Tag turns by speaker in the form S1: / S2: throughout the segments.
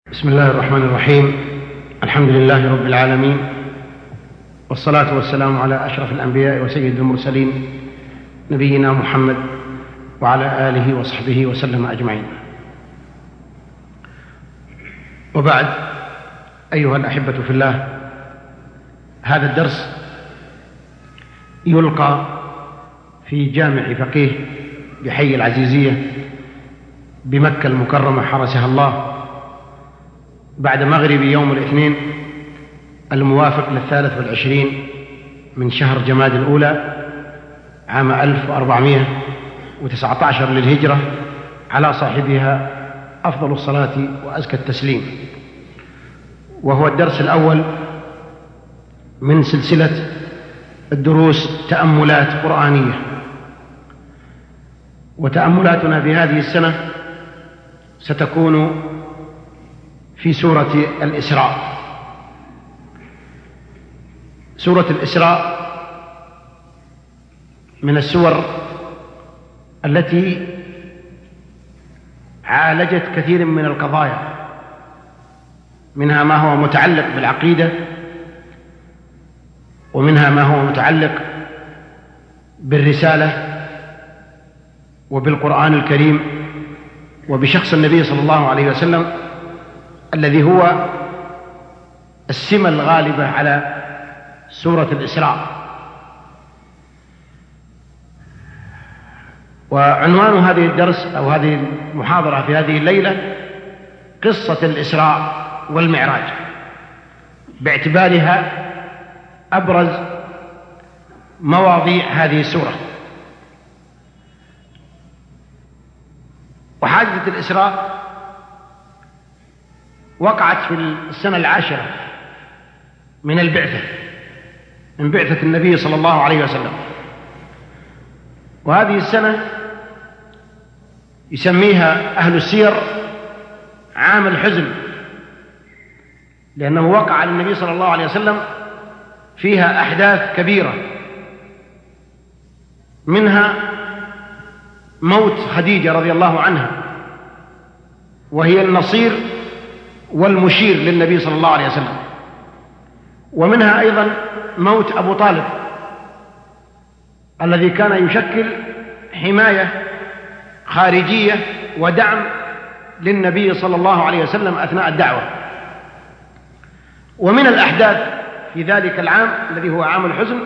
S1: بسم الله الرحمن الرحيم. الحمد لله رب العالمين، والصلاة والسلام على أشرف الأنبياء وسيد المرسلين نبينا محمد وعلى آله وصحبه وسلم أجمعين. وبعد، أيها الأحبة في الله، هذا الدرس يلقى في جامع فقيه بحي العزيزية بمكة المكرمة حرسها الله، بعد مغرب يوم الاثنين الموافق 23 من شهر جماد الأولى عام 1419 للهجرة، على صاحبها أفضل الصلاة وأزكى التسليم. وهو الدرس الأول من سلسلة الدروس تأملات قرآنية، وتأملاتنا في هذه السنة ستكون في سورة الإسراء. سورة الإسراء من السور التي عالجت كثير من القضايا، منها ما هو متعلق بالعقيدة، ومنها ما هو متعلق بالرسالة وبالقرآن الكريم وبشخص النبي صلى الله عليه وسلم، الذي هو السمة الغالبة على سورة الإسراء. وعنوان هذه الدرس أو هذه المحاضرة في هذه الليلة قصة الإسراء والمعراج، باعتبارها أبرز مواضيع هذه السورة. وحادثة الإسراء وقعت في السنة 10 من البعثة، من بعثة النبي صلى الله عليه وسلم. وهذه السنة يسميها أهل السير عام الحزن، لأنه وقع للنبي صلى الله عليه وسلم فيها أحداث كبيرة، منها موت خديجة رضي الله عنها، وهي النصير والمشير للنبي صلى الله عليه وسلم، ومنها أيضا موت أبو طالب الذي كان يشكل حماية خارجية ودعم للنبي صلى الله عليه وسلم أثناء الدعوة. ومن الأحداث في ذلك العام الذي هو عام الحزن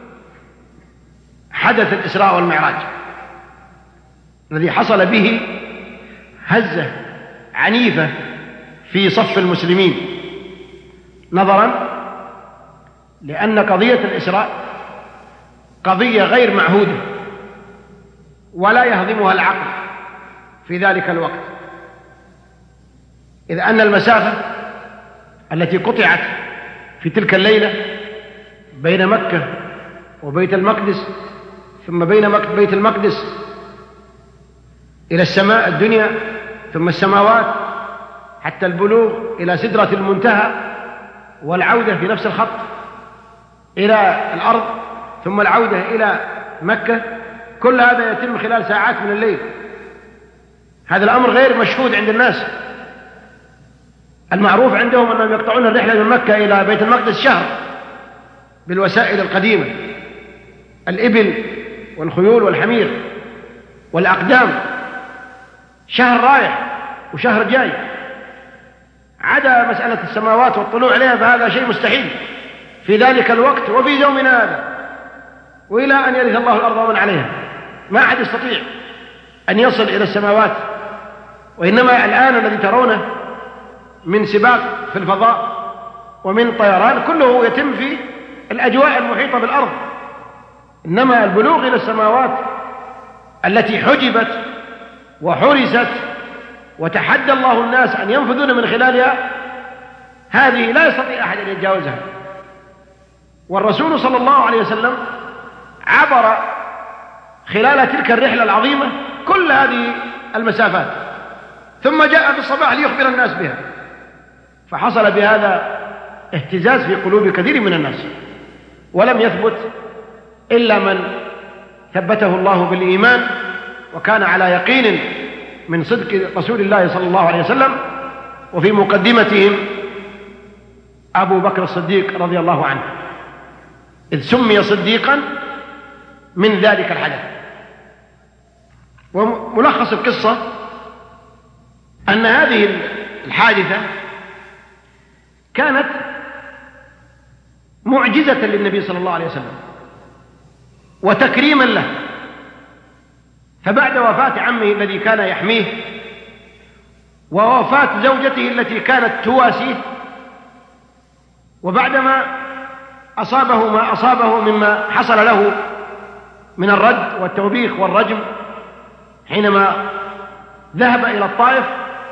S1: حدث الإسراء والمعراج، الذي حصل به هزة عنيفة في صف المسلمين، نظرا لأن قضية الإسراء قضية غير معهودة ولا يهضمها العقل في ذلك الوقت، إذ أن المسافة التي قطعت في تلك الليلة بين مكة وبيت المقدس، ثم بين بيت المقدس إلى السماء الدنيا، ثم السماوات، حتى البلوغ إلى سدرة المنتهى والعودة في نفس الخط إلى الأرض، ثم العودة إلى مكة، كل هذا يتم خلال ساعات من الليل. هذا الأمر غير مشهود عند الناس. المعروف عندهم أنهم يقطعون الرحلة من مكة إلى بيت المقدس شهر بالوسائل القديمة، الإبل والخيول والحمير والأقدام، شهر رايح وشهر جاي، عدا مسألة السماوات والطلوع عليها فهذا شيء مستحيل في ذلك الوقت وفي يومنا هذا، وإلى أن يرث الله الأرض ومن عليها ما أحد يستطيع أن يصل إلى السماوات. وإنما الآن الذي ترونه من سباق في الفضاء ومن طيران كله يتم في الأجواء المحيطة بالأرض، إنما البلوغ إلى السماوات التي حجبت وحرست وتحدى الله الناس أن ينفذون من خلالها، هذه لا يستطيع أحد أن يتجاوزها. والرسول صلى الله عليه وسلم عبر خلال تلك الرحلة العظيمة كل هذه المسافات، ثم جاء في الصباح ليخبر الناس بها، فحصل بهذا اهتزاز في قلوب كثير من الناس، ولم يثبت إلا من ثبته الله بالإيمان وكان على يقين من صدق رسول الله صلى الله عليه وسلم وفي مقدمتهم أبو بكر الصديق رضي الله عنه، إذ سمي صديقا من ذلك الحدث. وملخص القصة أن هذه الحادثة كانت معجزة للنبي صلى الله عليه وسلم وتكريما له. فبعد وفاة عمه الذي كان يحميه ووفاة زوجته التي كانت تواسيه، وبعدما أصابه ما أصابه مما حصل له من الرد والتوبيخ والرجم حينما ذهب إلى الطائف،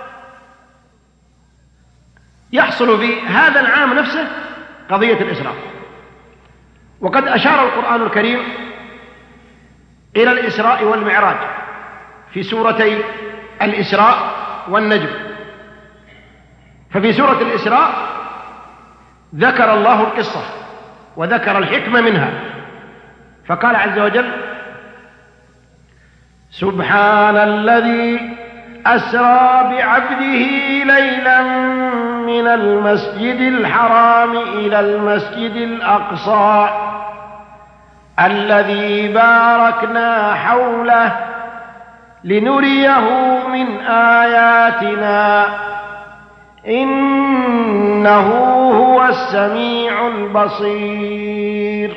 S1: يحصل في هذا العام نفسه قضية الإسراء. وقد أشار القرآن الكريم إلى الإسراء والمعراج في سورتي الإسراء والنجم. ففي سورة الإسراء ذكر الله القصة وذكر الحكمة منها، فقال عز وجل: سبحان الذي أسرى بعبده ليلا من المسجد الحرام إلى المسجد الأقصى الذي باركنا حوله لنريه من آياتنا إنه هو السميع البصير.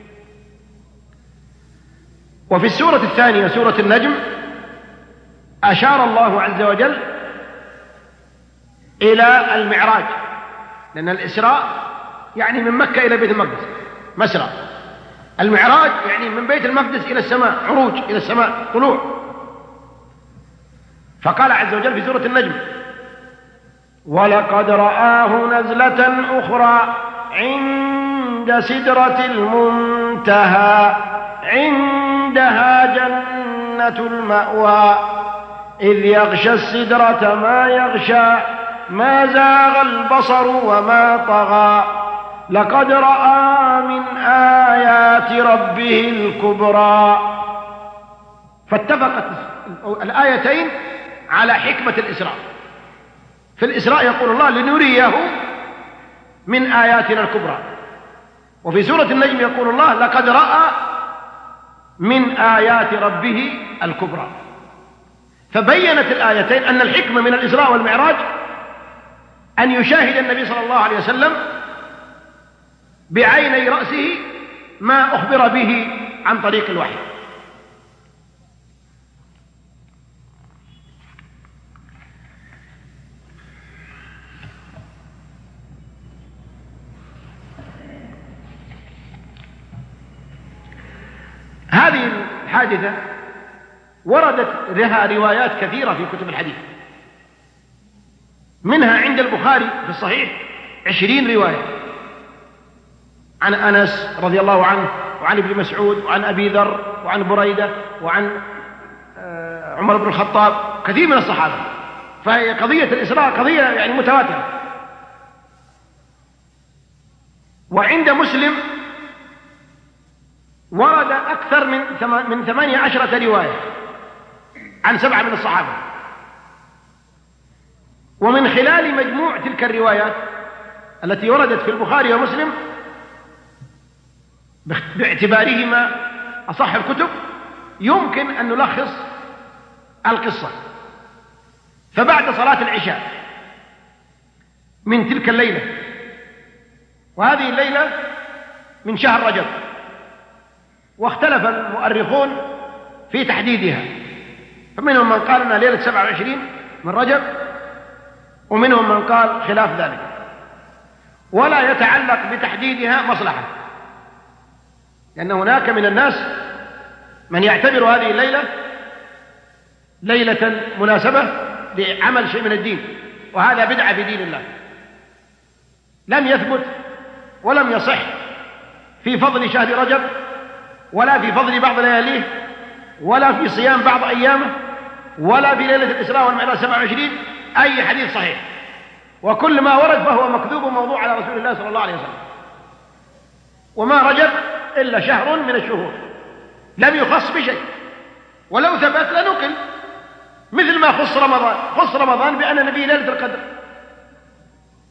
S1: وفي السورة الثانية سورة النجم أشار الله عز وجل إلى المعراج، لأن الإسراء يعني من مكة إلى بيت المقدس مسرى، المعراج يعني من بيت المقدس إلى السماء، عروج إلى السماء، طلوع. فقال عز وجل في سورة النجم: ولقد رآه نزلة أخرى عند سدرة المنتهى عندها جنة المأوى إذ يغشى السدرة ما يغشى ما زاغ البصر وما طغى لقد رأى من آيات ربه الكبرى. فاتفقت الآيتين على حكمة الإسراء. في الإسراء يقول الله: لنريه من آياتنا الكبرى. وفي سورة النجم يقول الله: لقد رأى من آيات ربه الكبرى. فبينت الآيتين أن الحكمة من الإسراء والمعراج أن يشاهد النبي صلى الله عليه وسلم بعيني رأسه ما أخبر به عن طريق الوحي. هذه الحادثة وردت لها روايات كثيرة في كتب الحديث، منها عند البخاري في الصحيح 20 رواية عن أنس رضي الله عنه وعن ابن مسعود وعن أبي ذر وعن بريدة وعن عمر بن الخطاب، كثير من الصحابة. فهي قضية الإسراء قضية يعني متواترة. وعند مسلم ورد أكثر من 18 رواية عن 7 من الصحابة. ومن خلال مجموع تلك الروايات التي وردت في البخاري ومسلم باعتبارهما أصح الكتب يمكن أن نلخص القصة. فبعد صلاة العشاء من تلك الليلة، وهذه الليلة من شهر رجب، واختلف المؤرخون في تحديدها، فمنهم من قال أنها ليلة 27 من رجب، ومنهم من قال خلاف ذلك. ولا يتعلق بتحديدها مصلحة، لأن هناك من الناس من يعتبر هذه الليلة ليلة مناسبة لعمل شيء من الدين، وهذا بدعة في دين الله لم يثبت ولم يصح في فضل شهر رجب، ولا في فضل بعض لياليه، ولا في صيام بعض أيامه، ولا في ليلة الإسراء والمعراج 27 أي حديث صحيح. وكل ما ورد فهو مكذوب وموضوع على رسول الله صلى الله عليه وسلم. وما رجب إلا شهر من الشهور لم يخص بشيء، ولو ثبت لنقل، مثل ما خص رمضان بأن فيه ليلة القدر،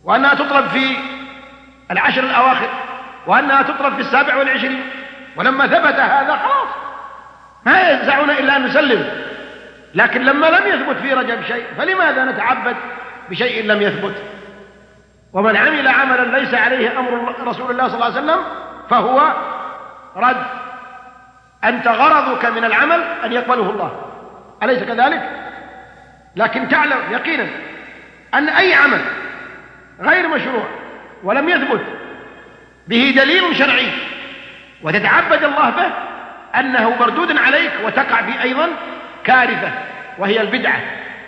S1: وأنها تطلب في العشر الأواخر، وأنها تطلب في 27، ولما ثبت هذا خلاص ما ينزعون إلا أن نسلم. لكن لما لم يثبت في رجب شيء فلماذا نتعبد بشيء لم يثبت؟ ومن عمل عملا ليس عليه أمر رسول الله صلى الله عليه وسلم فهو رد. أنت غرضك من العمل أن يقبله الله، أليس كذلك؟ لكن تعلم يقينا أن أي عمل غير مشروع ولم يثبت به دليل شرعي وتتعبد الله به أنه مردود عليك وتقع في أيضا كارثة، وهي البدعة.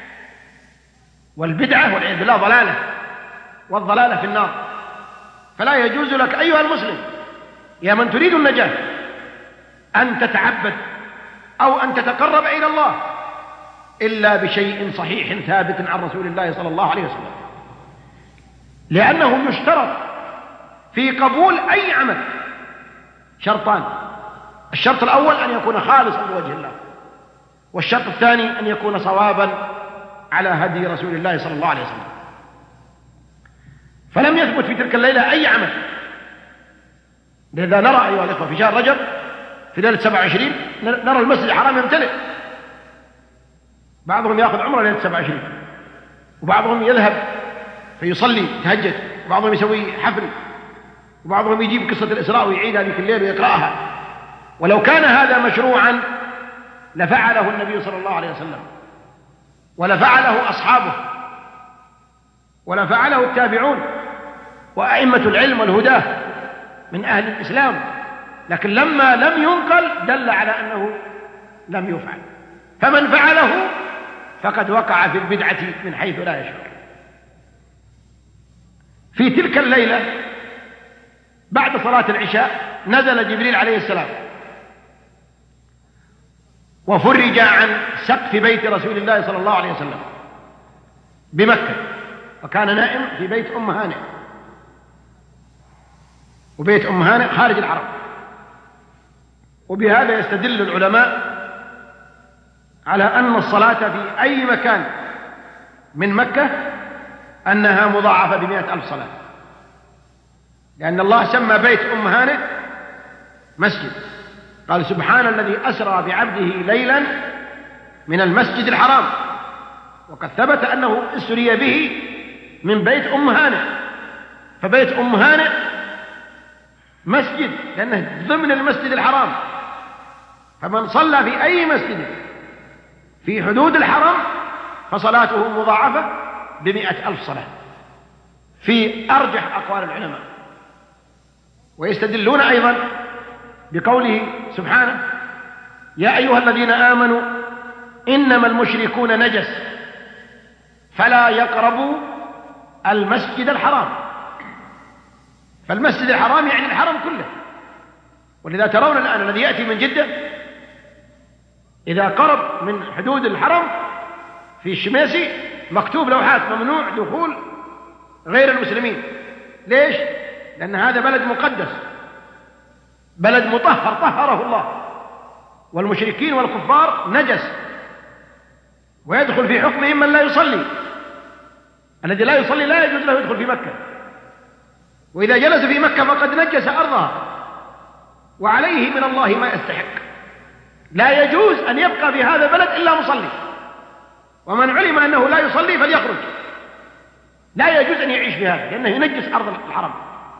S1: والبدعة والعياذ بالله ضلالة، والضلالة في النار. فلا يجوز لك أيها المسلم يا من تريد النجاة أن تتعبد أو أن تتقرب إلى الله إلا بشيء صحيح ثابت عن رسول الله صلى الله عليه وسلم، لأنه يشترط في قبول أي عمل شرطان: الشرط الأول أن يكون خالصا لوجه الله، والشرط الثاني أن يكون صوابا على هدي رسول الله صلى الله عليه وسلم. فلم يثبت في تلك الليلة أي عمل. لذا نرى أيها الإخوة في شهر رجب في ليلة 27 نرى المسجد الحرام يمتلئ، بعضهم يأخذ عمره ليلة 27، وبعضهم يذهب فيصلي يتهجد، وبعضهم يسوي حفل، وبعضهم يجيب قصة الإسراء ويعيدها ذيك الليل ويقرأها. ولو كان هذا مشروعا لفعله النبي صلى الله عليه وسلم، ولفعله أصحابه، ولفعله التابعون وأئمة العلم والهدى من أهل الإسلام. لكن لما لم ينقل دل على أنه لم يفعل، فمن فعله فقد وقع في البدعة من حيث لا يشعر. في تلك الليلة بعد صلاة العشاء نزل جبريل عليه السلام وفرج عن سقف بيت رسول الله صلى الله عليه وسلم بمكة، وكان نائم في بيت أم هانئ، وبيت أم هانئ خارج الحرم. وبهذا يستدل العلماء على أن الصلاة في أي مكان من مكة أنها مضاعفة ب100,000 صلاة، لأن الله سمى بيت أم هانئ مسجد، قال: سبحان الذي أسرى بعبده ليلا من المسجد الحرام. وقد ثبت أنه أسري به من بيت أم هانئ، فبيت أم هانئ مسجد لأنه ضمن المسجد الحرام، فمن صلى في أي مسجد في حدود الحرم فصلاته مضاعفة ب100,000 صلاة في أرجح أقوال العلماء. ويستدلون أيضا بقوله سبحانه: يا أيها الذين آمنوا إنما المشركون نجس فلا يقربوا المسجد الحرام. فالمسجد الحرام يعني الحرم كله. ولذا ترون الآن الذي يأتي من جدة إذا قرب من حدود الحرم في الشميسي مكتوب لوحات: ممنوع دخول غير المسلمين. ليش؟ لأن هذا بلد مقدس، بلد مطهر طهره الله، والمشركين والكفار نجس، ويدخل في حكمهم من لا يصلي. الذي لا يصلي لا يجوز له يدخل في مكة، وإذا جلس في مكة فقد نجس أرضها وعليه من الله ما يستحق. لا يجوز أن يبقى في هذا البلد إلا مصلي، ومن علم أنه لا يصلي فليخرج. لا يجوز أن يعيش في هذا لأنه ينجس أرض الحرم.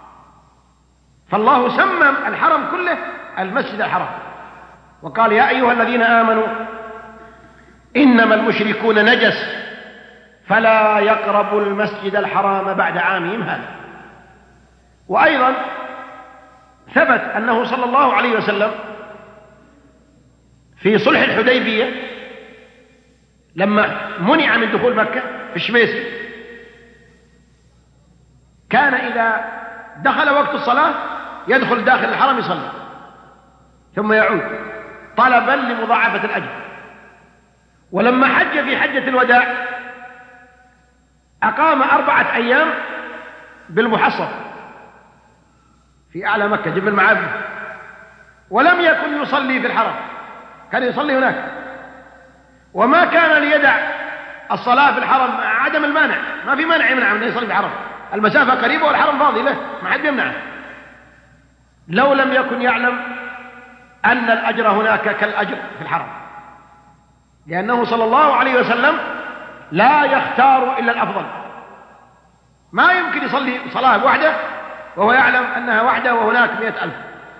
S1: فالله سمى الحرم كله المسجد الحرام، وقال: يا أيها الذين آمنوا إنما المشركون نجس فلا يقربوا المسجد الحرام بعد عامهم هذا. وأيضا ثبت أنه صلى الله عليه وسلم في صلح الحديبية لما منع من دخول مكة في الشميسي كان إذا دخل وقت الصلاة يدخل داخل الحرم يصلي ثم يعود طلبا لمضاعفة الأجر. ولما حج في حجة الوداع أقام 4 أيام بالمحصب في أعلى مكة جبل المعابد، ولم يكن يصلي في الحرم، كان يصلي هناك. وما كان ليدع الصلاة في الحرم عدم المانع، ما في مانع يمنع من يصلي في الحرم، المسافة قريبة والحرم فاضي له، ما حد يمنعه. لو لم يكن يعلم أن الأجر هناك كالأجر في الحرم، لأنه صلى الله عليه وسلم لا يختار إلا الأفضل. ما يمكن يصلي صلاة وحده وهو يعلم أنها وحده وهناك 100,000.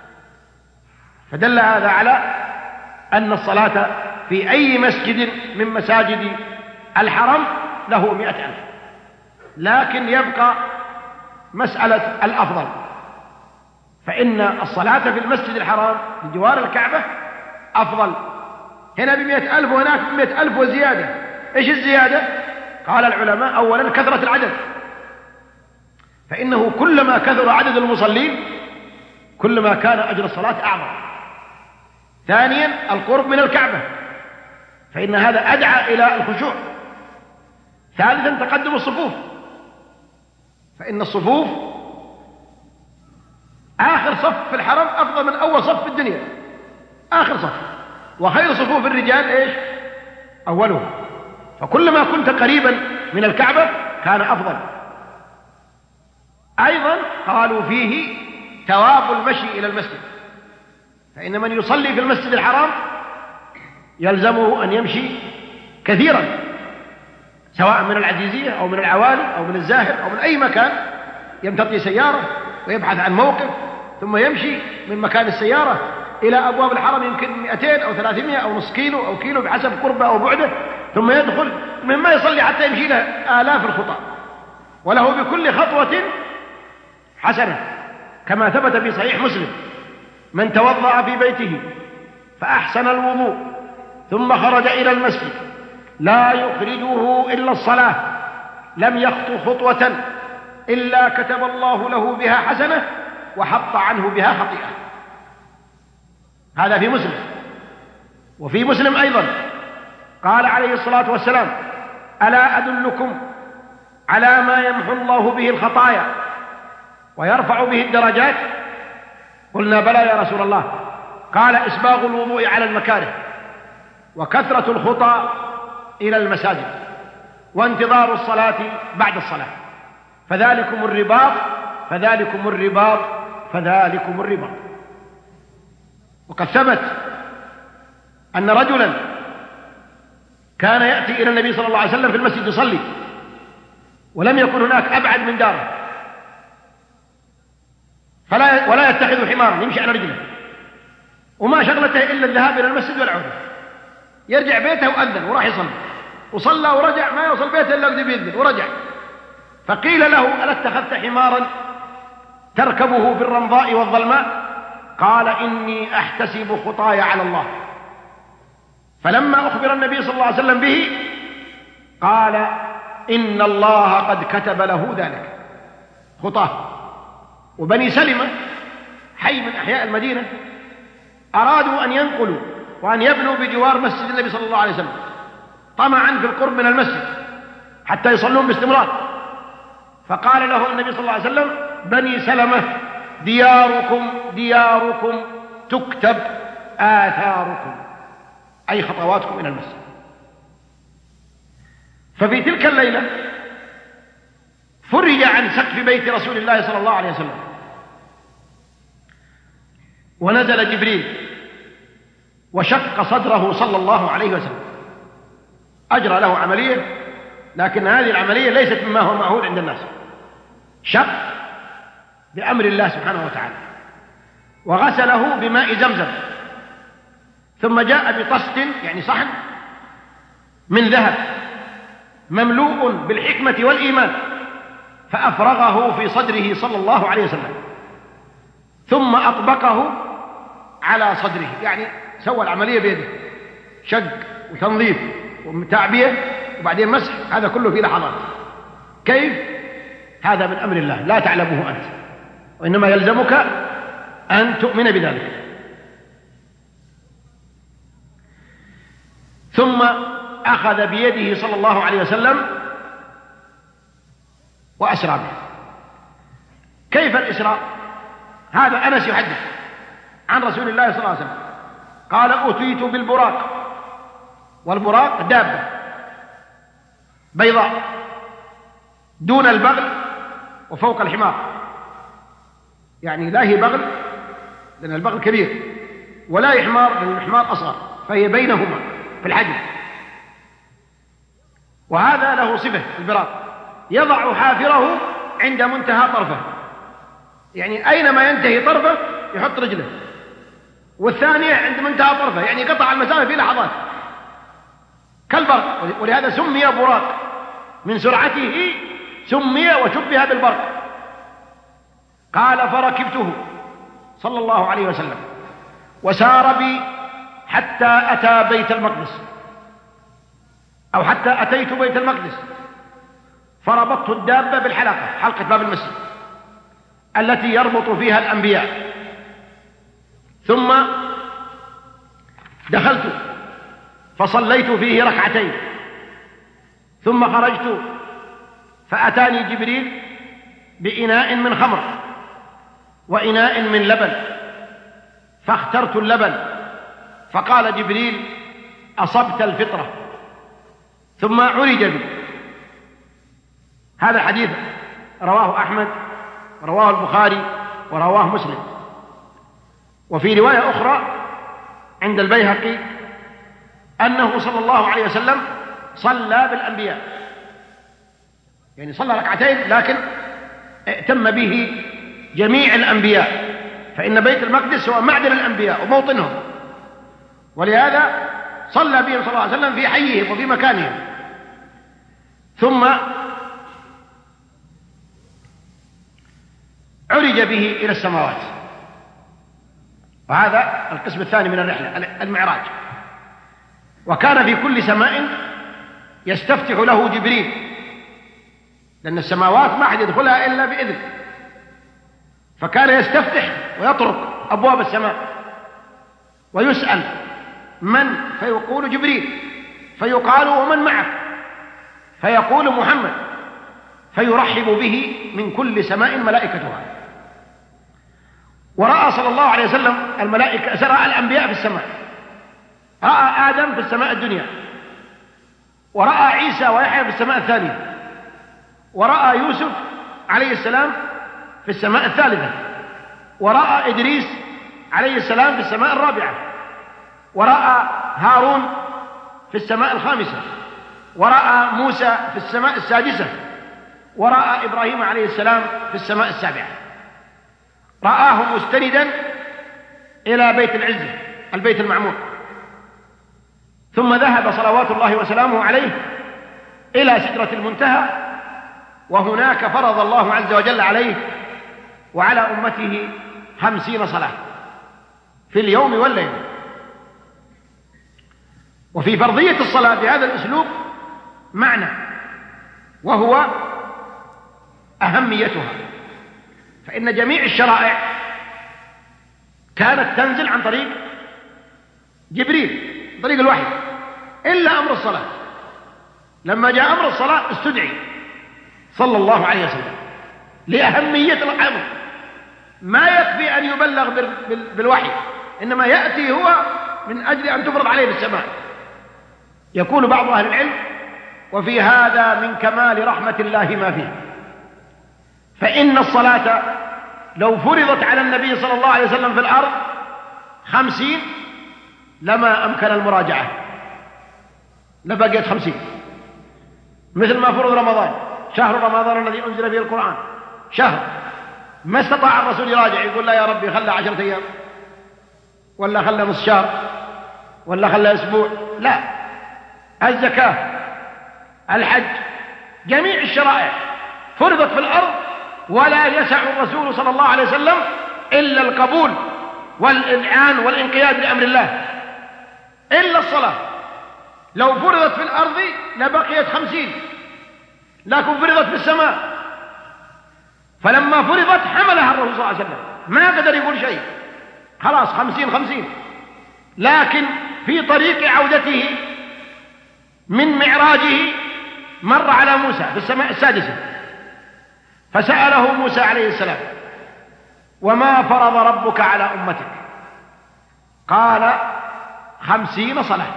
S1: فدل هذا على أن الصلاة في أي مسجد من مساجد الحرم له 100,000، لكن يبقى مسألة الأفضل، فإن الصلاة في المسجد الحرام بجوار الكعبة أفضل. هنا ب100,000 وهناك ب100,000 وزيادة. إيش الزيادة؟ قال العلماء: أولا كثرة العدد، فإنه كلما كثر عدد المصلين كلما كان أجر الصلاة أعظم. ثانيا القرب من الكعبة، فإن هذا أدعى إلى الخشوع. ثالثا تقدم الصفوف، فإن الصفوف آخر صف في الحرم أفضل من أول صف في الدنيا، آخر صف. وخير صفوف الرجال إيش؟ أوله. فكلما كنت قريبا من الكعبة كان أفضل. أيضا قالوا فيه ثواب المشي إلى المسجد، فإن من يصلي في المسجد الحرام يلزمه أن يمشي كثيرا، سواء من العزيزية أو من العوالي أو من الزاهر أو من أي مكان، يمتطي سيارة ويبحث عن موقف ثم يمشي من مكان السيارة إلى أبواب الحرم، يمكن 200 أو 300 أو نصف كيلو أو كيلو بحسب قربه أو بعده، ثم يدخل مما يصلي حتى يمشي له آلاف الخطى، وله بكل خطوة حسنة، كما ثبت في صحيح مسلم: من توضأ في بيته فأحسن الوضوء ثم خرج إلى المسجد لا يخرجه إلا الصلاة لم يخطو خطوة إلا كتب الله له بها حسنة وحط عنه بها خطيئة. هذا في مسلم. وفي مسلم أيضا قال عليه الصلاة والسلام: ألا أدلكم على ما يمحو الله به الخطايا ويرفع به الدرجات؟ قلنا: بلى يا رسول الله. قال: إسباغ الوضوء على المكاره، وكثرة الخطى إلى المساجد، وانتظار الصلاة بعد الصلاة، فذلكم الرباط فذلكم الرباط فذلكم الرباط. وقد ثبت أن رجلا كان يأتي إلى النبي صلى الله عليه وسلم في المسجد يصلي، ولم يكن هناك أبعد من داره، ولا يتخذ حمارا يمشي على رجله، وما شغلته إلا الذهاب إلى المسجد والعودة. يرجع بيته وأذن وراح يصلي، وصلى ورجع، ما يوصل بيته إلا بدي بيذن ورجع. فقيل له: ألا اتخذت حمارا تركبه في الرمضاء والظلماء؟ قال: إني أحتسب خطايا على الله. فلما أخبر النبي صلى الله عليه وسلم به قال: إن الله قد كتب له ذلك خطاه. وبني سلمة حي من أحياء المدينة أرادوا أن ينقلوا وأن يبنوا بجوار مسجد النبي صلى الله عليه وسلم طمعا في القرب من المسجد حتى يصلون باستمرار. فقال له النبي صلى الله عليه وسلم: بني سلمة دياركم دياركم تكتب آثاركم، أي خطواتكم إلى المسجد. ففي تلك الليلة فرج عن سقف بيت رسول الله صلى الله عليه وسلم، ونزل جبريل وشق صدره صلى الله عليه وسلم، أجرى له عملية، لكن هذه العملية ليست مما هو معهود عند الناس، شق بأمر الله سبحانه وتعالى، وغسله بماء زمزم، ثم جاء بطست يعني صحن من ذهب مملوء بالحكمة والإيمان، فأفرغه في صدره صلى الله عليه وسلم، ثم أطبقه على صدره، يعني سوى العملية بيده، شق وتنظيف وتعبية وبعدين مسح، هذا كله في لحظات. كيف؟ هذا من أمر الله لا تعلمه أنت، وإنما يلزمك أن تؤمن بذلك. ثم أخذ بيده صلى الله عليه وسلم وأسرى به. كيف الإسراء؟ هذا أنس يحدث عن رسول الله صلى الله عليه وسلم قال: أتيت بالبراق، والبراق دابة بيضاء دون البغل وفوق الحمار، يعني لا هي بغل لأن البغل كبير، ولا هي حمار لأن الحمار أصغر، فهي بينهما في الحجم. وهذا له صفة البراق، يضع حافره عند منتهى طرفه، يعني أينما ينتهي طرفه يحط رجله، والثانية عند منتهى طرفه، يعني قطع المسافة في لحظات كالبرق، ولهذا سمي براق، من سرعته سمي وشبه بالبرق. قال فركبته صلى الله عليه وسلم وسار بي حتى أتى بيت المقدس، أو حتى أتيت بيت المقدس، فربطت الدابة بالحلقة، حلقة باب المسجد التي يربط فيها الأنبياء، ثم دخلت فصليت فيه ركعتين، ثم خرجت فأتاني جبريل بإناء من خمر وإناء من لبن، فاخترت اللبن، فقال جبريل أصبت الفطرة، ثم عرج بي. هذا الحديث رواه أحمد، رواه البخاري، ورواه مسلم. وفي رواية أخرى عند البيهقي أنه صلى الله عليه وسلم صلى بالأنبياء، يعني صلى ركعتين لكن ائتم به جميع الأنبياء، فإن بيت المقدس هو معدن الأنبياء وموطنهم، ولهذا صلى بهم صلى الله عليه وسلم في حيهم وفي مكانهم. ثم عرج به إلى السماوات، وهذا القسم الثاني من الرحلة، المعراج. وكان في كل سماء يستفتح له جبريل، لأن السماوات ما أحد يدخلها إلا بإذن، فكان يستفتح ويطرق أبواب السماء ويسأل من، فيقول جبريل، فيقال ومن معه، فيقول محمد، فيرحب به من كل سماء ملائكتها. ورأى صلى الله عليه وسلم الملائكة، رأى الأنبياء في السماء، رأى آدم في السماء الدنيا، ورأى عيسى ويحيى في السماء الثانية، ورأى يوسف عليه السلام في السماء الثالثة، ورأى إدريس عليه السلام في السماء الرابعة، ورأى هارون في السماء الخامسة، ورأى موسى في السماء السادسة، ورأى إبراهيم عليه السلام في السماء السابعة. رآه مستندا إلى بيت العزة، البيت المعمور، ثم ذهب صلوات الله وسلامه عليه إلى سدرة المنتهى، وهناك فرض الله عز وجل عليه وعلى أمته 50 صلاة في اليوم والليلة. وفي فرضية الصلاة بهذا الأسلوب معنى، وهو أهميتها، فإن جميع الشرائع كانت تنزل عن طريق جبريل، طريق الوحي، إلا أمر الصلاة. لما جاء أمر الصلاة استدعي صلى الله عليه وسلم لأهمية الأمر، ما يكفي أن يبلغ بالوحي، إنما يأتي هو من أجل أن تفرض عليه بالسماء. يقول بعض أهل العلم: وفي هذا من كمال رحمة الله ما فيه، فإن الصلاة لو فرضت على النبي صلى الله عليه وسلم في الأرض 50 لما أمكن المراجعة، لبقيت 50، مثل ما فرض رمضان، شهر رمضان الذي أنزل فيه القرآن شهر، ما استطاع الرسول يراجع يقول لا يا ربي خلى 10 أيام، ولا خلى نص شهر، ولا خلى أسبوع، لا. الزكاة، الحج، جميع الشرائع فرضت في الأرض، ولا يسع الرسول صلى الله عليه وسلم إلا القبول والإذعان والانقياد لأمر الله. إلا الصلاة لو فرضت في الأرض لبقيت 50، لكن فرضت في السماء، فلما فرضت حملها الرسول صلى الله عليه وسلم، ما قدر يقول شيء، خلاص 50. لكن في طريق عودته من معراجه مر على موسى في السماء السادسة، فسأله موسى عليه السلام: وما فرض ربك على أمتك؟ قال: 50 صلاة.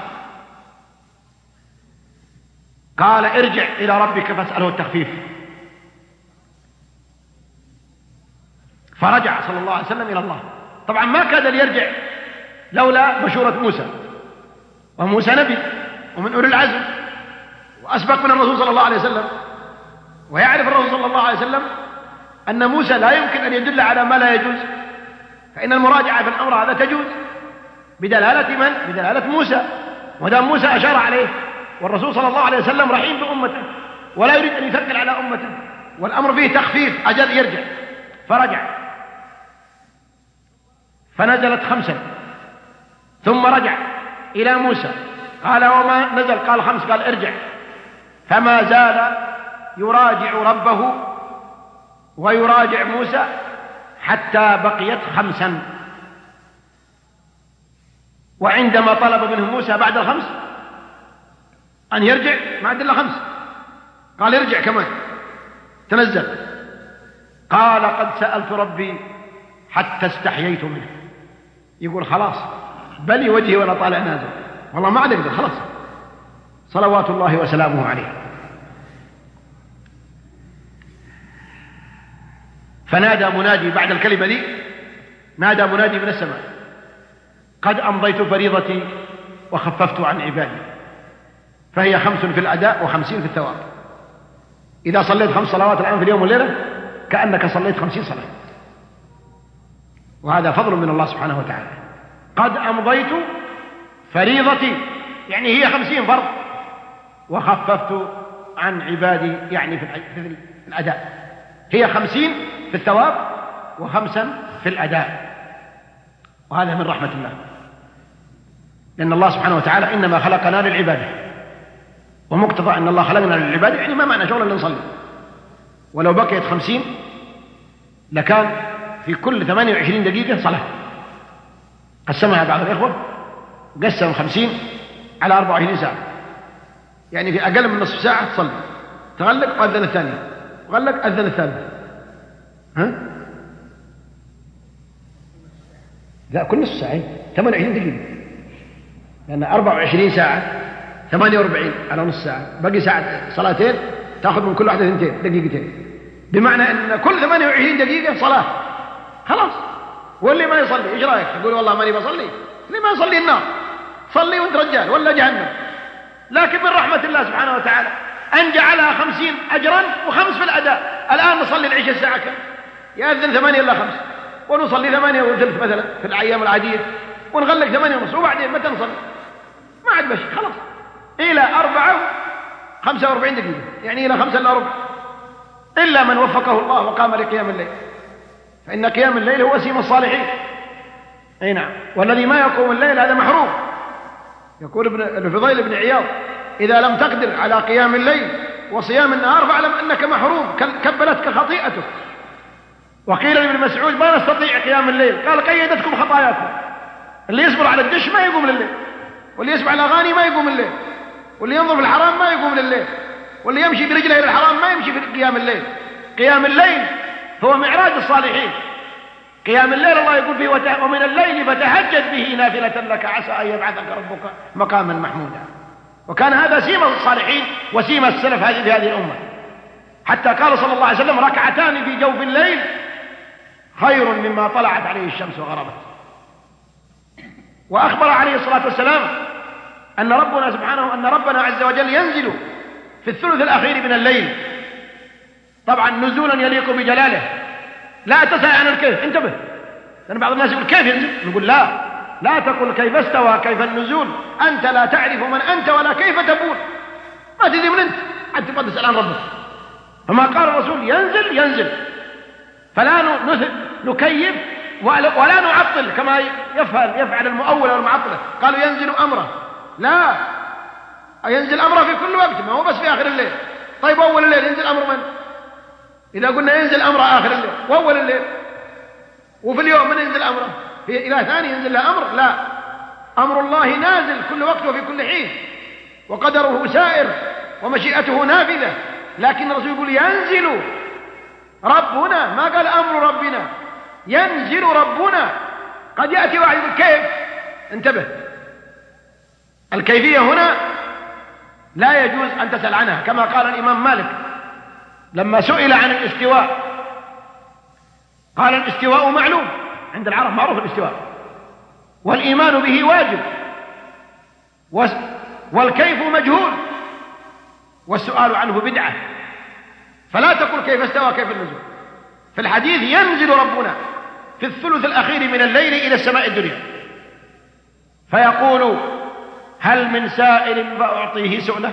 S1: قال: ارجع إلى ربك فاسأله التخفيف. فرجع صلى الله عليه وسلم إلى الله. طبعا ما كاد ليرجع لولا مشورة موسى، وموسى نبي ومن أولي العزم وأسبق من الرسول صلى الله عليه وسلم، ويعرف الرسول صلى الله عليه وسلم أن موسى لا يمكن أن يدل على ما لا يجوز، فإن المراجعة في الأمر هذا تجوز بدلالة من؟ بدلالة موسى، ودام موسى أشار عليه، والرسول صلى الله عليه وسلم رحيم بأمته ولا يريد أن يثقل على أمته، والأمر فيه تخفيف، أجل يرجع. فرجع فنزلت 5 ثم رجع إلى موسى قال وما نزل؟ قال 5. قال ارجع. فما زال يراجع ربه ويراجع موسى حتى بقيت 5. وعندما طلب منه موسى بعد 5 أن يرجع ما عاد إلا 5، قال ارجع كمان تنزل. قال قد سألت ربي حتى استحييت منه. يقول خلاص بلي وجهي ولا طالع نازل، والله ما عاد اقدر، خلاص صلوات الله وسلامه عليه. فنادى منادي بعد الكلمة دي، نادى منادي من السماء قد أمضيت فريضتي وخففت عن عبادي، فهي 5 في الأداء و50 في الثواب. إذا صليت 5 صلوات الآن في اليوم والليلة كأنك صليت 50 صلاة، وهذا فضل من الله سبحانه وتعالى. قد أمضيت فريضتي يعني هي 50 فرض، وخففت عن عبادي يعني في الأداء، هي 50 في الثواب و5 في الأداء. وهذا من رحمة الله، لأن الله سبحانه وتعالى إنما خلقنا للعبادة، ومقتضى أن الله خلقنا للعبادة يعني ما معنى شغل اللي نصلي. ولو بقيت 50 لكان في كل 28 دقيقة صلاة. قسمها بعض الإخوة، قسم 50 على 24 ساعة، يعني في أقل من نصف ساعة تصلي، تغلق وأذن الثانية، وغلق أذن الثالثة. ها؟ لا كل نصف ساعة 28 دقيقة، لأن 24 ساعة 48 على نصف ساعة، باقي ساعة صلاتين تأخذ من كل واحدة 2 دقيقتين، بمعنى أن كل 28 دقيقة صلاة. خلاص. واللي ما يصلي ايش رايك؟ تقول والله ماني بصلي، اللي ما يصلي النار، صلي وانت رجال ولا جهنم. لكن من رحمة الله سبحانه وتعالى أن جعلها 50 أجرا و5 في الأداء. الآن نصلي العشاء الساعة كم؟ يأذن 8 إلا 5، ونصلي 8 وثلث مثلا في الأيام العادية، ونغلق 8 ونص، وبعدين متى نصلي؟ ما عاد بشي، خلاص إلى 4 45 دقيقة، يعني إلى 5 إلا ربع، إلا من وفقه الله وقام لقيام الليل، فإن قيام الليل هو سيم الصالحين. أي نعم. والذي ما يقوم الليل هذا محروم. يقول الفضيل بن عياض إذا لم تقدر على قيام الليل وصيام النهار فاعلم أنك محروم، كبلتك خطيئتك. وقيل لابن مسعود ما نستطيع قيام الليل، قال قيدتكم خطاياكم. اللي يصبر على الدش ما يقوم لليل، واللي يسمع الأغاني ما يقوم الليل، واللي ينظر في الحرام ما يقوم لليل، واللي يمشي برجله إلى الحرام ما يمشي في قيام الليل. قيام الليل هو معراج الصالحين. قيام الليل الله يقول فيه ومن الليل فتهجد به نافلة لك عسى أن يبعثك ربك مقاما محمودا. وكان هذا سيمة الصالحين وسيمة السلف في هذه الأمة، حتى قال صلى الله عليه وسلم 2 ركعتان في جوف الليل خير مما طلعت عليه الشمس وغربت. وأخبر عليه الصلاة والسلام أن ربنا عز وجل ينزل في الثلث الأخير من الليل، طبعا نزولا يليق بجلاله، لا تسأل عن الكيف، انتبه، لأن بعض الناس يقول كيف ينزل، نقول لا تقل كيف استوى كيف النزول، أنت لا تعرف من أنت ولا كيف تقول، ما تدري من أنت حتى تبغى تسأل عن ربك. فما قال الرسول ينزل، فلا نكيف ولا نعطل كما يفعل المؤول والمعطلة، قالوا ينزل أمره، لا، ينزل أمره في كل وقت، ما هو بس في آخر الليل. طيب أول الليل ينزل أمر من؟ إذا قلنا ينزل أمره آخر الليل وأول الليل، وفي اليوم من ينزل أمره؟ في إله ثاني ينزل له أمر؟ لا، أمر الله نازل كل وقت وفي كل حين، وقدره سائر ومشيئته نافذة. لكن الرسول يقول ينزل ربنا، ما قال أمر ربنا، ينزل ربنا. قد يأتي واحد يقول كيف، انتبه، الكيفية هنا لا يجوز أن تسأل عنها، كما قال الإمام مالك لما سئل عن الاستواء قال الاستواء معلوم عند العرب، معروف الاستواء، والإيمان به واجب، والكيف مجهول، والسؤال عنه بدعة. فلا تقل كيف استوى كيف النزول. في الحديث ينزل ربنا في الثلث الأخير من الليل إلى السماء الدنيا فيقول هل من سائل فأعطيه سؤله،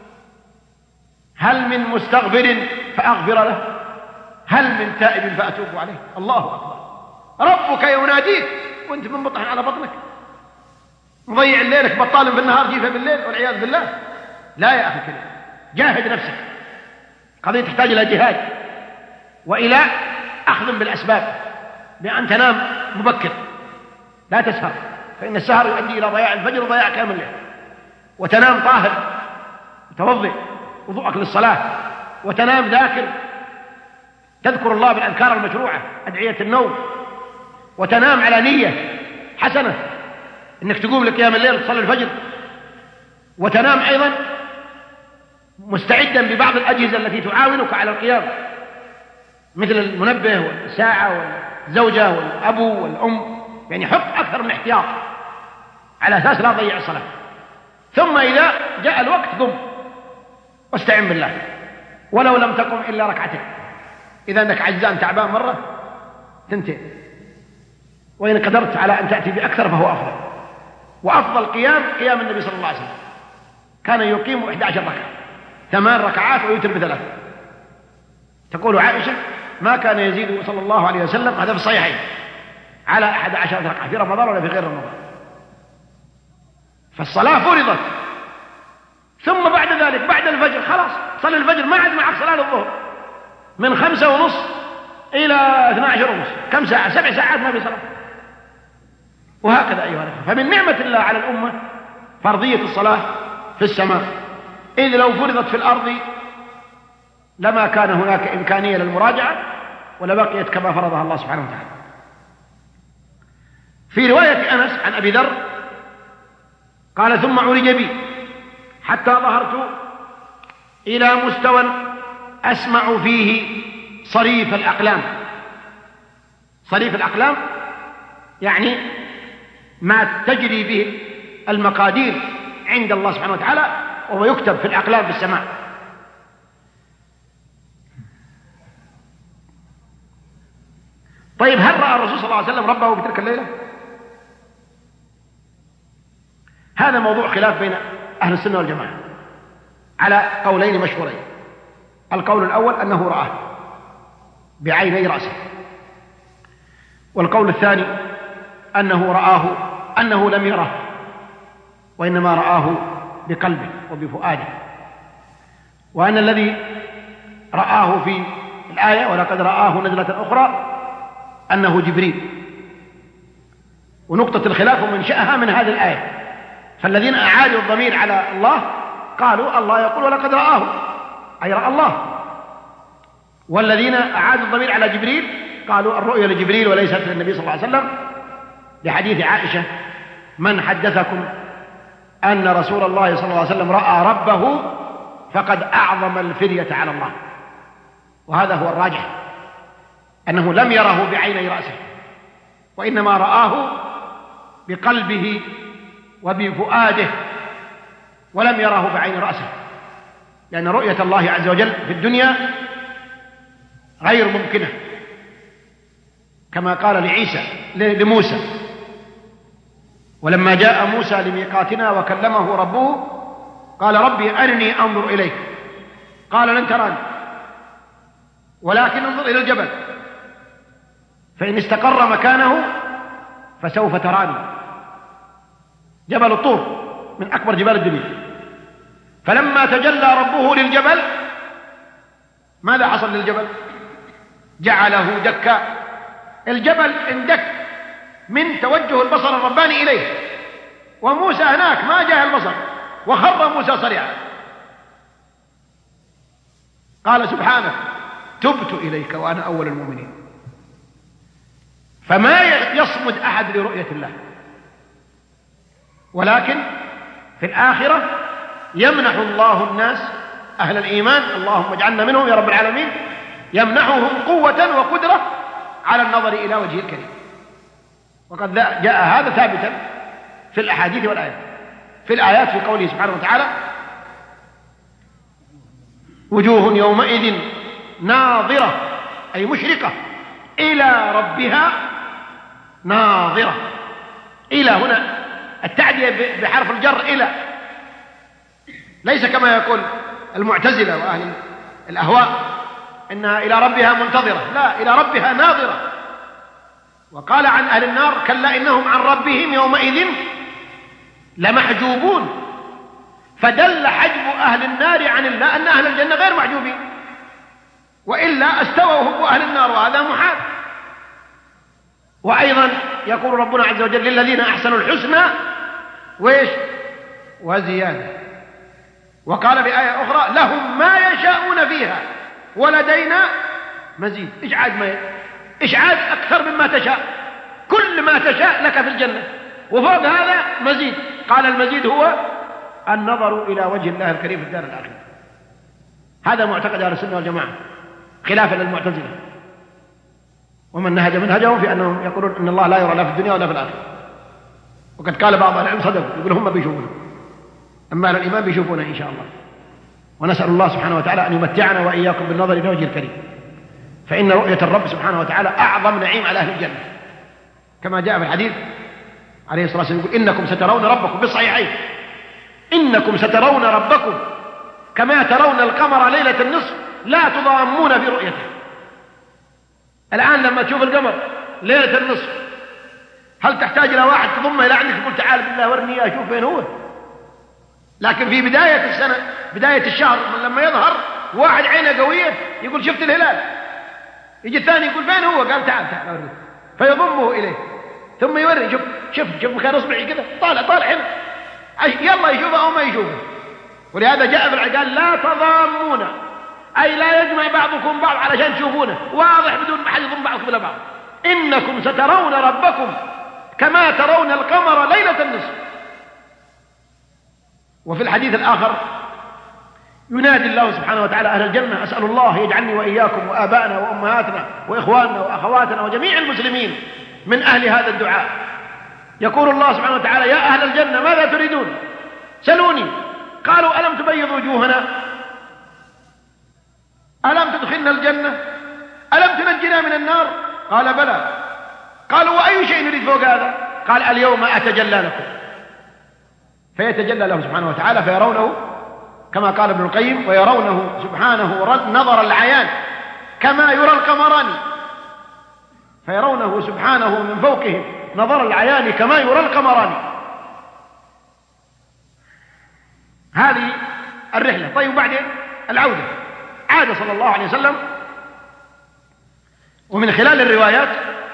S1: هل من مستغفر فأغفر له، هل من تائب فأتوب عليه. الله أكبر. ربك يناديك وانت من بطن على بطنك، مضيع ليلك، بطال في النهار جيفة بالليل والعياذ بالله. لا يا أخي كده، جاهد نفسك. قضية تحتاج إلى جهاد وإلى أخذ بالأسباب، بأن تنام مبكر، لا تسهر، فإن السهر يؤدي إلى ضياع الفجر وضياع كامل الليل. وتنام طاهر متوضئ وضوءك للصلاة، وتنام ذاكر تذكر الله بالأذكار المشروعة أدعية النوم، وتنام على نية حسنة إنك تقوم لقيام الليل تصلي الفجر، وتنام أيضا مستعدا ببعض الأجهزة التي تعاونك على القيام مثل المنبه والساعة والزوجة والأبو والأم، يعني حط أكثر من احتياط على أساس لا تضيع الصلاة. ثم إذا جاء الوقت قم واستعن بالله، ولو لم تقم إلا ركعتين، إذا أنك عجزان تعبان مرة تنتهي، وإن قدرت على أن تأتي بأكثر فهو أفضل. وأفضل قيام النبي صلى الله عليه وسلم، كان يقيم 11 ركعة، 8 ركعات ويوتر ب3. تقول عائشة ما كان يزيد صلى الله عليه وسلم، هذا في الصحيحين، على 11 ركعة في رمضان ولا في غير رمضان. فالصلاة فرضت، ثم بعد ذلك بعد الفجر خلاص صلي الفجر، ما عاد معك صلاة الظهر من 5:30 إلى 12:30، كم ساعة؟ 7 ساعات ما في صلاة. وهكذا أيها الأخوة. فمن نعمة الله على الأمة فرضية الصلاة في السماء، إذ لو فرضت في الأرض لما كان هناك إمكانية للمراجعة ولبقيت كما فرضها الله سبحانه وتعالى. في رواية أنس عن أبي ذر قال ثم عرج بي حتى ظهرت إلى مستوى أسمع فيه صريف الأقلام. صريف الأقلام يعني ما تجري به المقادير عند الله سبحانه وتعالى، وهو يكتب في الأقلام في السماء. طيب هل رأى الرسول صلى الله عليه وسلم ربه في تلك الليلة؟ هذا موضوع خلاف بين أهل السنة والجماعة على قولين مشهورين. القول الأول أنه رآه بعيني رأسه، والقول الثاني أنه لم يره، وإنما رآه بقلبه وبفؤاده، وأن الذي رآه في الآية ولقد رآه نزلة أخرى أنه جبريل. ونقطة الخلاف ومنشأها من هذه الآية. فالذين أعادوا الضمير على الله قالوا الله يقول ولقد رآه، أي رأى الله. والذين أعادوا الضمير على جبريل قالوا الرؤيا لجبريل وليست للنبي صلى الله عليه وسلم، لحديث عائشة من حدثكم أن رسول الله صلى الله عليه وسلم رأى ربه فقد أعظم الفرية على الله. وهذا هو الراجح، أنه لم يره بعيني رأسه، وإنما رآه بقلبه وبفؤاده، ولم يره بعين رأسه، لأن رؤية الله عز وجل في الدنيا غير ممكنة، كما قال لموسى ولما جاء موسى لميقاتنا وكلمه ربه قال ربي أرني أنظر إليك، قال لن تراني ولكن انظر إلى الجبل فإن استقر مكانه فسوف تراني. جبل الطور من أكبر جبال الدنيا. فلما تجلى ربه للجبل ماذا حصل للجبل؟ جعله دكا. الجبل اندك من توجه البصر الرباني إليه، وموسى هناك ما جاء البصر، وخر موسى صريعا. قال سبحانك تبت إليك وأنا أول المؤمنين. فما يصمد أحد لرؤية الله، ولكن في الآخرة يمنح الله الناس أهل الإيمان، اللهم اجعلنا منهم يا رب العالمين، يمنحهم قوة وقدرة على النظر إلى وجهه الكريم. وقد جاء هذا ثابتا في الأحاديث والآيات. في الآيات في قوله سبحانه وتعالى: وجوه يومئذ ناظرة، أي مشرقة، إلى ربها ناظرة. إلى هنا التعدية بحرف الجر إلى، ليس كما يقول المعتزلة وأهل الأهواء إنها إلى ربها منتظرة، لا، إلى ربها ناظرة. وقال عن أهل النار: كلا إنهم عن ربهم يومئذ لمحجوبون. فدل حجب أهل النار عن الله أن أهل الجنة غير محجوبين، وإلا استووا هم أهل النار، وهذا محال. وأيضا يقول ربنا عز وجل: للذين أحسنوا الحسنى وإيش وزيادة. وقال في آية أخرى: لهم ما يشاءون فيها ولدينا مزيد. إشعاج أكثر مما تشاء، كل ما تشاء لك في الجنة، وفوق هذا مزيد. قال: المزيد هو النظر إلى وجه الله الكريم في الدار الآخرة. هذا معتقد أهل السنة والجماعة، خلافا للمعتزلة ومن نهج منهجهم في أنهم يقولون إن الله لا يرى لا في الدنيا ولا في الآخرة. وقد قال بعض العلم صدقوا، يقول هم بيشوفونه، أما على الإيمان بيشوفونه إن شاء الله. ونسأل الله سبحانه وتعالى أن يمتعنا وإياكم بالنظر إلى وجه الكريم، فإن رؤية الرب سبحانه وتعالى أعظم نعيم على أهل الجنة، كما جاء في الحديث عليه الصلاة والسلام يقول: إنكم سترون ربكم، بالصحيحين: إنكم سترون ربكم كما ترون القمر ليلة النصف لا تضامون في رؤيته. الآن لما تشوف القمر ليلة النصف، هل تحتاج إلى واحد تضمه إلى عندك يقول: تعال بالله ورني أشوف فين هو؟ لكن في بداية السنة، بداية الشهر، من لما يظهر واحد عينه قوية يقول: شفت الهلال. يجي الثاني يقول: فين هو؟ قال: تعال ورني، فيضمه إليه ثم يوري: شوف مكان اصبعي كذا، طالع هنا، يلا يشوفه أو ما يشوفه. ولهذا جاء في العقال: لا تضامون، أي لا يجمع بعضكم بعض علشان تشوفونه واضح بدون ما حد يضم بعضكم إلى بعض. إنكم سترون ربكم كما ترون القمر ليلة النصف. وفي الحديث الآخر ينادي الله سبحانه وتعالى أهل الجنة: أسأل الله يجعلني وإياكم وآبائنا وأمهاتنا وإخواننا وأخواتنا وجميع المسلمين من أهل هذا الدعاء. يقول الله سبحانه وتعالى: يا أهل الجنة ماذا تريدون؟ سلوني. قالوا: ألم تبيض وجوهنا؟ ألم تدخلنا الجنة؟ ألم تنجنا من النار؟ قال: بلى. قالوا: وأي شيء نريد فوق هذا؟ قال: اليوم أتجلى لكم. فيتجلى له سبحانه وتعالى فيرونه كما قال ابن القيم: ويرونه سبحانه نظر العيان كما يرى القمران. فيرونه سبحانه من فوقهم نظر العيان كما يرى القمران. هذه الرحلة. طيب، وبعدين العودة، عاد صلى الله عليه وسلم، ومن خلال الروايات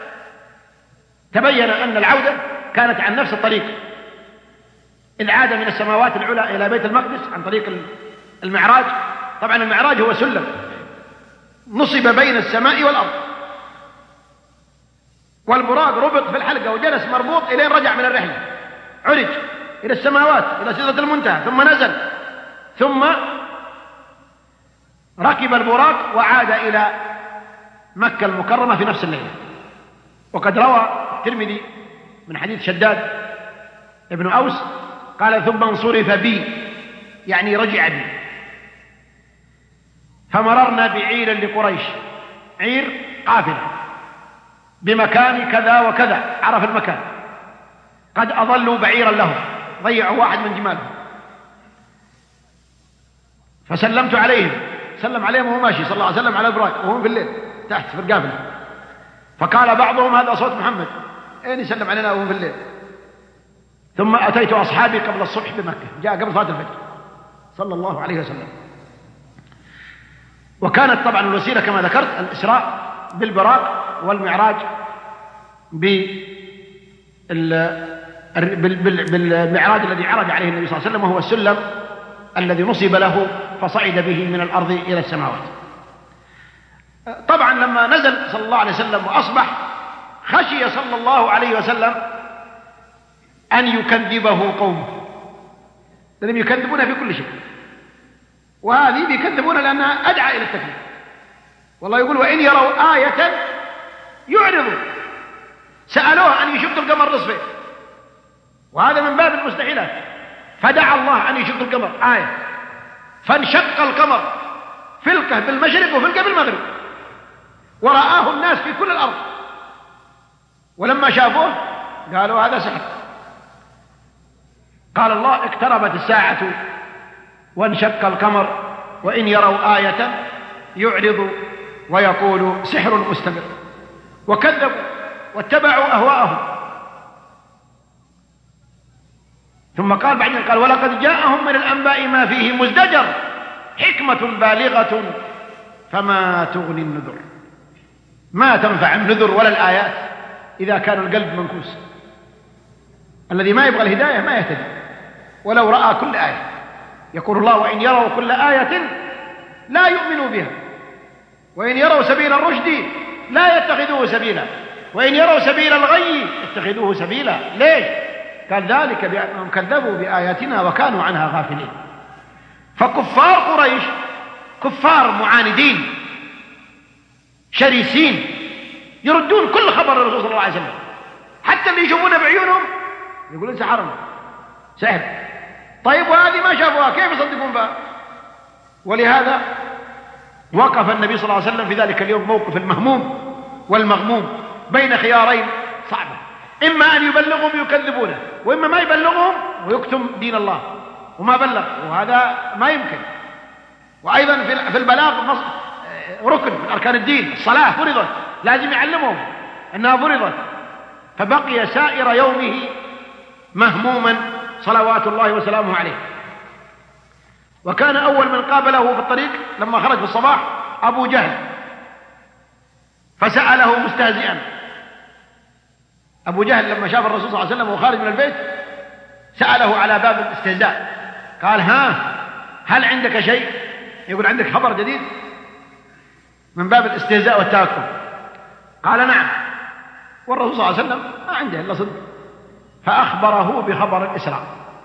S1: تبين أن العودة كانت عن نفس الطريق، إذ عاد من السماوات العلى إلى بيت المقدس عن طريق المعراج. طبعا المعراج هو سلم نصب بين السماء والأرض، والبراق ربط في الحلقة وجلس مربوط إلين رجع من الرحلة، عرج إلى السماوات إلى سدرة المنتهى، ثم نزل، ثم ركب البراق وعاد إلى مكة المكرمة في نفس الليلة. وقد روى الترمذي من حديث شداد ابن أوس قال: ثم انصرف بي، يعني رجع بي، فمررنا بعير لقريش، عير قافلة بمكان كذا وكذا، عرف المكان، قد أضلوا بعيرا لهم، ضيعوا واحد من جمالهم، فسلمت عليهم، سلم عليهم وهو ماشي صلى الله عليه وسلم على البراق وهم في الليل تحت في القافلة. فقال بعضهم: هذا صوت محمد، اين يسلم علينا وهم في الليل؟ ثم أتيت أصحابي قبل الصبح بمكة، جاء قبل صلاة الفجر صلى الله عليه وسلم. وكانت طبعا الوسيلة كما ذكرت الإسراء بالبراق، والمعراج بالمعراج الذي عرج عليه النبي صلى الله عليه وسلم، وهو السلم الذي نصب له فصعد به من الأرض إلى السماوات. طبعا لما نزل صلى الله عليه وسلم وأصبح، خشي صلى الله عليه وسلم أن يكذبه قومه، لأنهم يكذبون في كل شيء، وهذه بيكذبون لأنها أدعى إلى التكذيب. والله يقول: وإن يروا آية يعرضوا. سألوه أن يشق القمر نصفين، وهذا من باب المستحيلات، فدعا الله أن يشق القمر آية، فانشق القمر فلقة بالمشرق وفلقة بالمغرب، ورآه الناس في كل الأرض، ولما شافوه قالوا هذا سحر. قال الله اقتربت الساعة وانشق القمر وإن يروا آية يعرض ويقول سحر مستمر، وكذبوا واتبعوا أهواءهم. ثم قال بعدين قال ولقد جاءهم من الأنباء ما فيه مزدجر حكمة بالغة فما تغني النذر. ما تنفع النذر ولا الآيات إذا كان القلب منكوس. الذي ما يبغى الهداية ما يهتدي ولو رأى كل آية. يقول الله وإن يروا كل آية لا يؤمنوا بها وإن يروا سبيل الرشد لا يتخذوه سبيلا وإن يروا سبيل الغي يتخذوه سبيلا. ليش؟ قال ذلك بأنهم كذبوا بآياتنا وكانوا عنها غافلين. فكفار قريش كفار معاندين شرسين يردون كل خبر الرسول صلى الله عليه وسلم، حتى اللي يشوفونه بعيونهم يقولون سحرنا سحر. طيب وهذه ما شافوها كيف يصدقون بها؟ ولهذا وقف النبي صلى الله عليه وسلم في ذلك اليوم موقف المهموم والمغموم بين خيارين صعبة، إما أن يبلغهم يكذبونه، وإما ما يبلغهم ويكتم دين الله وما بلغ، وهذا ما يمكن. وأيضا في البلاغ ركن من أركان الدين، الصلاة فرضت لازم يعلمهم أنها فرضت، فبقي سائر يومه مهموما صلوات الله وسلامه عليه. وكان أول من قابله في الطريق لما خرج في الصباح أبو جهل، فسأله مستهزئا. أبو جهل لما شاف الرسول صلى الله عليه وسلم وخارج من البيت سأله على باب الاستهزاء، قال هل عندك شيء؟ يقول عندك خبر جديد؟ من باب الاستهزاء والتهكم. قال نعم. والرسول صلى الله عليه وسلم ما عنده إلا صدق، فأخبره بخبر الإسراء،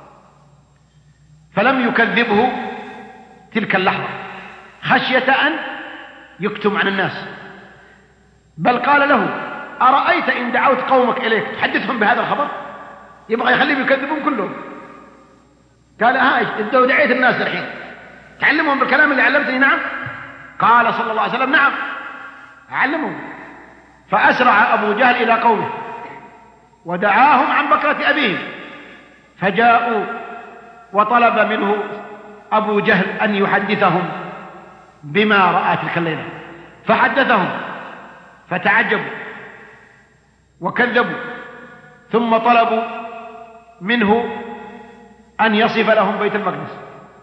S1: فلم يكذبه تلك اللحظة خشية أن يكتم عن الناس، بل قال له أرأيت إن دعوت قومك إليك تحدثهم بهذا الخبر؟ يبغى يخليهم يكذبون كلهم. قال انت دعيت الناس الحين تعلمهم بالكلام اللي علمتني؟ نعم. قال صلى الله عليه وسلم نعم أعلمهم. فأسرع أبو جهل إلى قومه ودعاهم عن بكرة أبيهم، فجاءوا وطلب منه أبو جهل أن يحدثهم بما رأى تلك الليلة، فحدثهم فتعجبوا وكذبوا، ثم طلبوا منه أن يصف لهم بيت المقدس،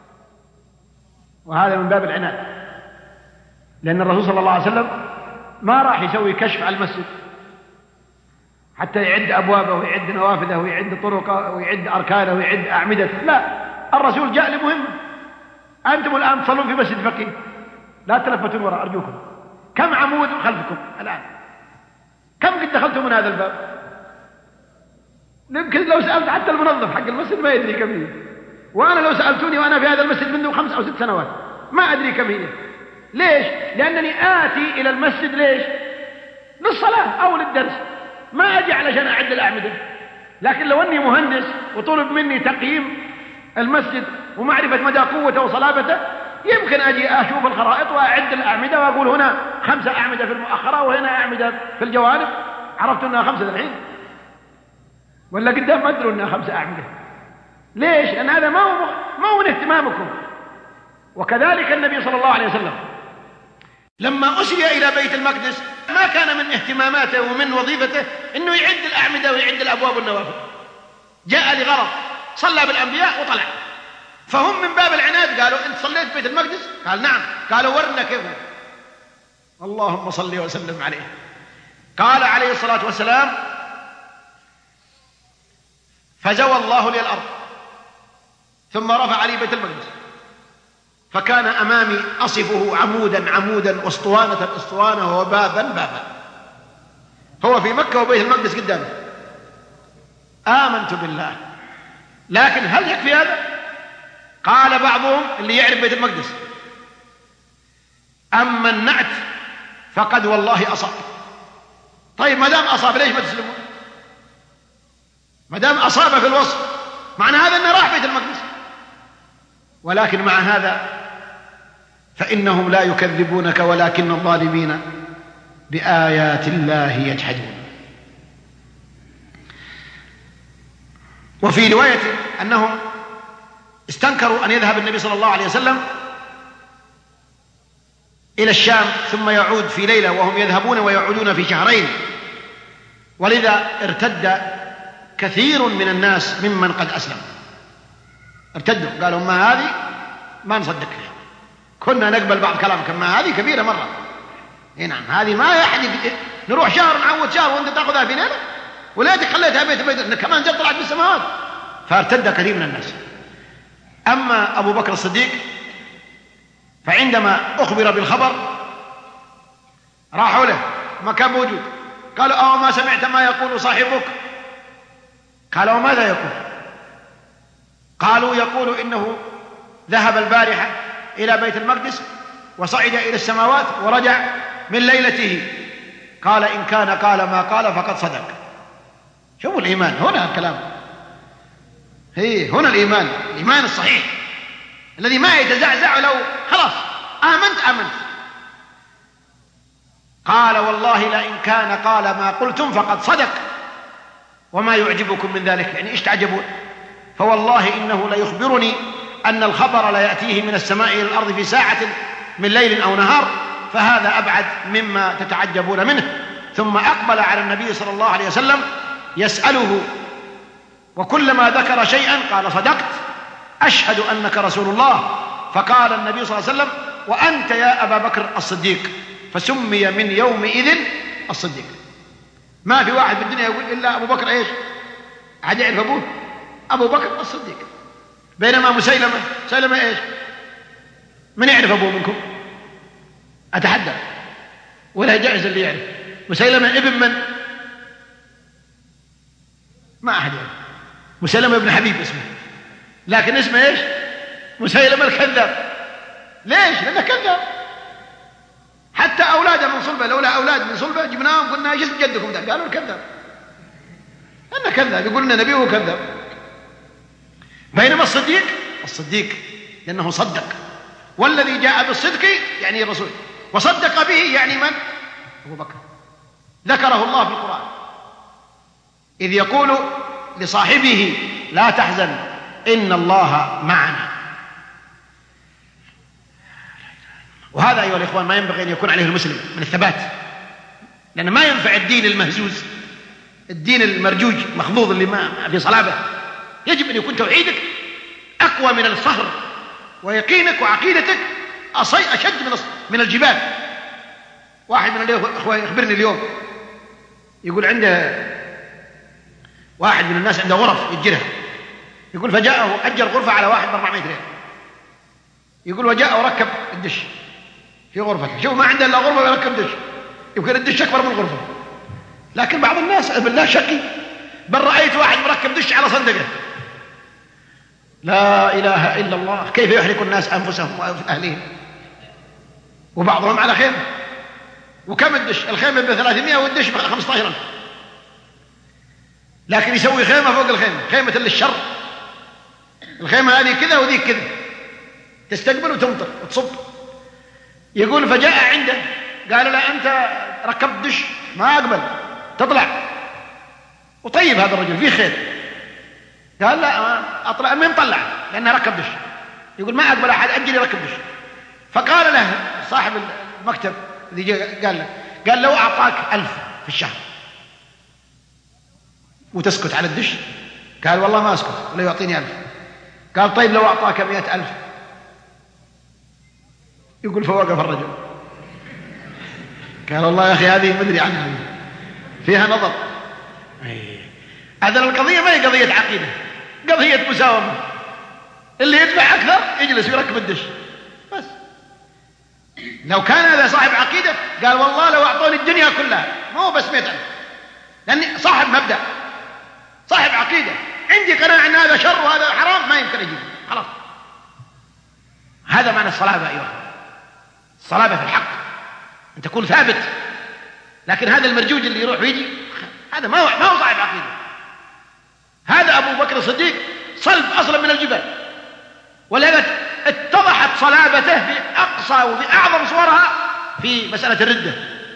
S1: وهذا من باب العناد، لأن الرسول صلى الله عليه وسلم ما راح يسوي كشف على المسجد حتى يعد أبوابه ويعد نوافذه ويعد طرقه ويعد أركانه ويعد أعمدته، لا، الرسول جاء لمهمة. أنتم الآن تصلون في مسجد فقيه، لا تلفتون وراء أرجوكم. كم عمود خلفكم الآن؟ كم قد دخلتم من هذا الباب؟ يمكن لو سألت حتى المنظف حق المسجد ما يدري كم هي، وأنا لو سألتوني وأنا في هذا المسجد منذ 5 أو 6 سنوات ما أدري كم هي. ليش؟ لأنني آتي إلى المسجد ليش؟ للصلاة أو للدرس، ما أجي علشان أعد الأعمدة. لكن لو أني مهندس وطلب مني تقييم المسجد ومعرفة مدى قوته وصلابته، يمكن أجي أشوف الخرائط وأعد الأعمدة وأقول هنا 5 أعمدة في المؤخرة وهنا أعمدة في الجوانب، عرفت أنها 5 الحين، ولا قدام ما أدروا أنها 5 أعمدة. ليش؟ لأن هذا ما هو من اهتمامكم. وكذلك النبي صلى الله عليه وسلم لما أسري إلى بيت المقدس ما كان من اهتماماته ومن وظيفته أنه يعد الأعمدة ويعد الأبواب والنوافذ، جاء لغرض، صلى بالأنبياء وطلع. فهم من باب العناد قالوا أنت صليت بيت المقدس؟ قال نعم. قالوا ورنا كيف. اللهم صل وسلم عليه. قال عليه الصلاة والسلام فزوى الله لي الأرض ثم رفع لي بيت المقدس، فكان أمامي أصفه عمودا عمودا واسطوانة اسطوانة وبابا بابا. هو في مكة وبيت المقدس قدامه. آمنت بالله. لكن هل يكفي هذا؟ قال بعضهم اللي يعرف بيت المقدس أما النعت فقد والله أصاب. طيب ما دام أصاب ليش ما تسلمون؟ ما دام أصاب في الوصف معنى هذا أنه راح بيت المقدس. ولكن مع هذا فإنهم لا يكذبونك ولكن الظالمين بآيات الله يجحدون. وفي رواية أنهم استنكروا أن يذهب النبي صلى الله عليه وسلم إلى الشام ثم يعود في ليلة، وهم يذهبون ويعودون في شهرين، ولذا ارتد كثير من الناس ممن قد أسلم، ارتدوا قالوا ما هذه ما نصدق فيها، كنا نقبل بعض كلامك، ما هذه كبيرة مرة. نعم هذه ما يحد نروح شهر نعود شهر وانت تأخذها في ليلة، وليتك خليتها بيت كمان جد طلعت بالسماوات. فارتد كثير من الناس. أما أبو بكر الصديق فعندما أخبر بالخبر راحوا له ما كان موجود، قالوا أو ما سمعت ما يقول صاحبك؟ قالوا ماذا يقول؟ قالوا يقول إنه ذهب البارحة إلى بيت المقدس وصعد إلى السماوات ورجع من ليلته. قال إن كان قال ما قال فقد صدق. شوفوا الإيمان هنا، الكلام هنا الإيمان الصحيح الذي ما يتزعزع لو خلاص آمنت. قال والله لئن كان قال ما قلتم فقد صدق وما يعجبكم من ذلك، يعني إيش تعجبون؟ فوالله إنه ليخبرني أن الخبر لا يأتيه من السماء إلى الأرض في ساعة من ليل أو نهار، فهذا أبعد مما تتعجبون منه. ثم أقبل على النبي صلى الله عليه وسلم يسأله، وكلما ذكر شيئا قال صدقت أشهد أنك رسول الله. فقال النبي صلى الله عليه وسلم وأنت يا أبا بكر الصديق، فسمي من يومئذ الصديق. ما في واحد في الدنيا يقول إلا أبو بكر إيش؟ عاد يعرف أبوه أبو بكر الصديق. بينما مسيلمة إيش؟ من يعرف أبوه منكم؟ أتحدى ولا جائز اللي يعرف. مسيلمة ابن من؟ ما أحد يعرف. مسيلمة ابن حبيب اسمه، لكن اسمه إيش؟ مسيلمة الكذاب. ليش؟ لأنه كذاب. حتى أولاده من صلبه، لولا أولاد من صلبه جبناهم قلنا ايش اسم جدكم ده؟ قالوا الكذاب، لأنه كذاب، يقول لنا نبي وهو كذاب. بينما الصديق لأنه صدق، والذي جاء بالصدق يعني الرسول، وصدق به يعني من؟ أبو بكر. ذكره الله في القرآن إذ يقول لصاحبه لا تحزن إن الله معنا. وهذا أيها الإخوان ما ينبغي أن يكون عليه المسلم من الثبات، لأن ما ينفع الدين المهزوز، الدين المرجوج مخضوض اللي ما في صلابة. يجب أن يكون توحيدك أقوى من الصخر، ويقينك وعقيدتك أشد من الجبال. واحد من الأخوة يخبرني اليوم يقول عنده واحد من الناس عنده غرف يأجرها، يقول فجاءه أجر غرفة على واحد ب400 ريال، يقول وجاء وركب الدش في غرفته. شوف ما عنده إلا غرفة ويركب دش، يمكن الدش أكبر من الغرفة. لكن بعض الناس بالله شقي، بل رأيت واحد مركب دش على صندقه. لا إله إلا الله، كيف يحرق الناس أنفسهم وأهلهم، وبعضهم على خيمة. وكم الدش؟ الخيمة ب300 والدش ب15. لكن يسوي خيمة فوق الخيمة، خيمة للشر. الخيمة هذه كذا وذيك كذا، تستقبل وتمطر وتصب. يقول فجاء عنده قال له أنت ركبت دش ما أقبل تطلع. وطيب هذا الرجل فيه خير، قال لا أطلع من طلع لأنه ركب دش. يقول ما أقبل أحد أجل يركب دش. فقال له صاحب المكتب الذي قال لو أعطاك 1000 في الشهر وتسكت على الدش؟ قال والله ما أسكت ولا يعطيني 1000. قال طيب لو أعطاك 100,000؟ يقول فوقف الرجل قال والله يا أخي هذه مدري عنها فيها نظر. هذا القضية ما هي قضية عقيدة، قضية مساومة. اللي يدفع أكثر يجلس ويركب الدش بس. لو كان هذا صاحب عقيدة قال والله لو أعطوني الدنيا كلها، ما هو بس 100,000، لأني صاحب مبدأ صاحب عقيدة، عندي قناعة أن هذا شر وهذا حرام، ما يمكن أجيب خلاص. هذا معنى الصلابة أيها، الصلابة في الحق، أن تكون ثابت لكن هذا المرجوج اللي يروح ويجي هذا ما هو صاحب عقيدة. هذا أبو بكر الصديق صلب أصلا من الجبال، ولذلك اتضحت صلابته بأقصى وبأعظم صورها في مسألة الردة.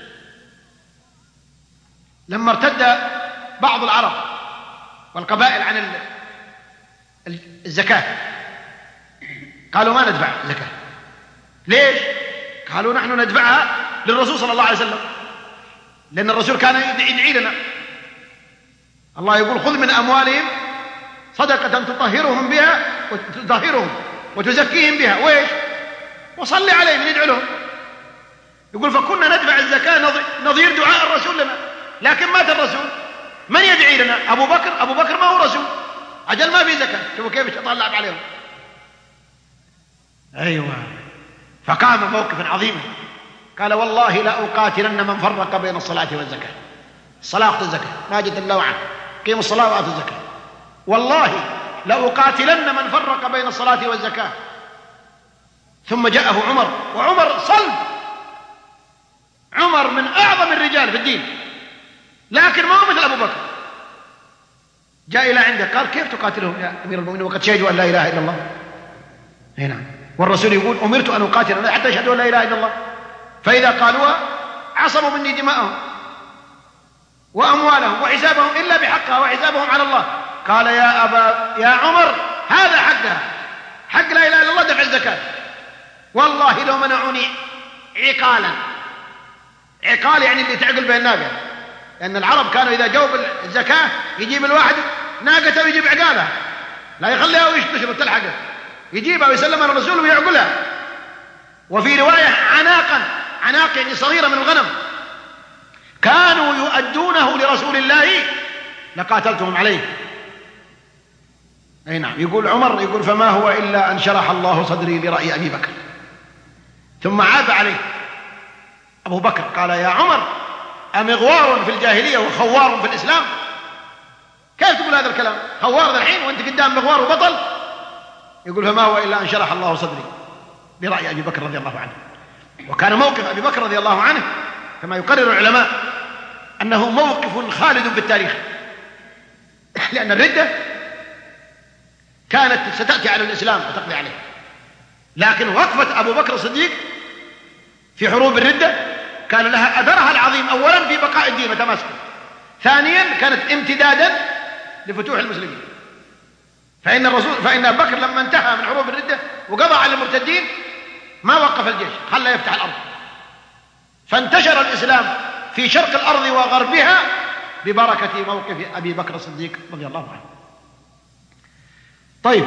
S1: لما ارتد بعض العرب والقبائل عن الزكاة قالوا ما ندفع زكاة. ليش؟ قالوا نحن ندفعها للرسول صلى الله عليه وسلم، لأن الرسول كان يدعي لنا. الله يقول خذ من أموالهم صدقة تطهرهم بها وتزكيهم بها وإيش؟ وصل عليهم ندعو لهم. يقول فكنا ندفع الزكاة نظير دعاء الرسول لنا، لكن مات الرسول من يدعي لنا؟ أبو بكر ما هو رسول، أجل ما في زكاة. شوفوا كيف الشيطان لعب عليهم. أيوة، فقام موقفا عظيما قال والله لأقاتلن من فرق بين الصلاة والزكاة. الصلاة وقت الزكاة ما جت إلا وعن قيموا الصلاة وآتوا الزكاة. والله لأقاتلن من فرق بين الصلاة والزكاة. ثم جاءه عمر، وعمر صلب، عمر من أعظم الرجال في الدين، لكن ما هو مثل أبو بكر. جاء إلى عنده قال كيف تقاتلهم يا أمير المؤمنين وقد شهدوا أن لا إله إلا الله؟ هنا والرسول يقول أمرت أن أقاتل حتى يشهدوا أن لا إله إلا الله، فإذا قالوها عصموا مني دماءهم وأموالهم وحسابهم إلا بحقها وحسابهم على الله. قال يا عمر هذا حقها، حق لا إله إلا الله دفع الزكاة. والله لو منعوني عقالا، عقال يعني اللي تعقل بين الناقة، لأن العرب كانوا إذا جاوب الزكاة يجيب الواحد ناقته ويجيب عقالها، لا يخليها ويشتشر تلحقه، يجيبها ويسلمها للرسول ويعقلها. وفي رواية عناق يعني صغيرة من الغنم كانوا يؤدونه لرسول الله لقاتلتهم عليه. أي نعم. يقول عمر يقول فما هو إلا أن شرح الله صدري لرأي أبي بكر. ثم عاب عليه أبو بكر قال يا عمر أمغوار في الجاهلية وخوار في الإسلام؟ كيف تقول هذا الكلام؟ خوار الحين وأنت قدام مغوار وبطل؟ يقول فما هو إلا أن شرح الله صدري برأي أبي بكر رضي الله عنه. وكان موقف أبي بكر رضي الله عنه كما يقرر العلماء أنه موقف خالد في التاريخ، لأن الردة كانت ستأتي على الإسلام وتقضي عليه، لكن وقفة أبو بكر الصديق في حروب الردة كان لها أثرها العظيم، أولا في بقاء الدين وتماسكه، ثانيا كانت امتدادا لفتوح المسلمين. فإن أبو بكر لما انتهى من حروب الردة وقضى على المرتدين ما وقف الجيش، خلى يفتح الأرض، فانتشر الإسلام في شرق الأرض وغربها ببركة موقف أبي بكر الصديق رضي الله عنه. طيب،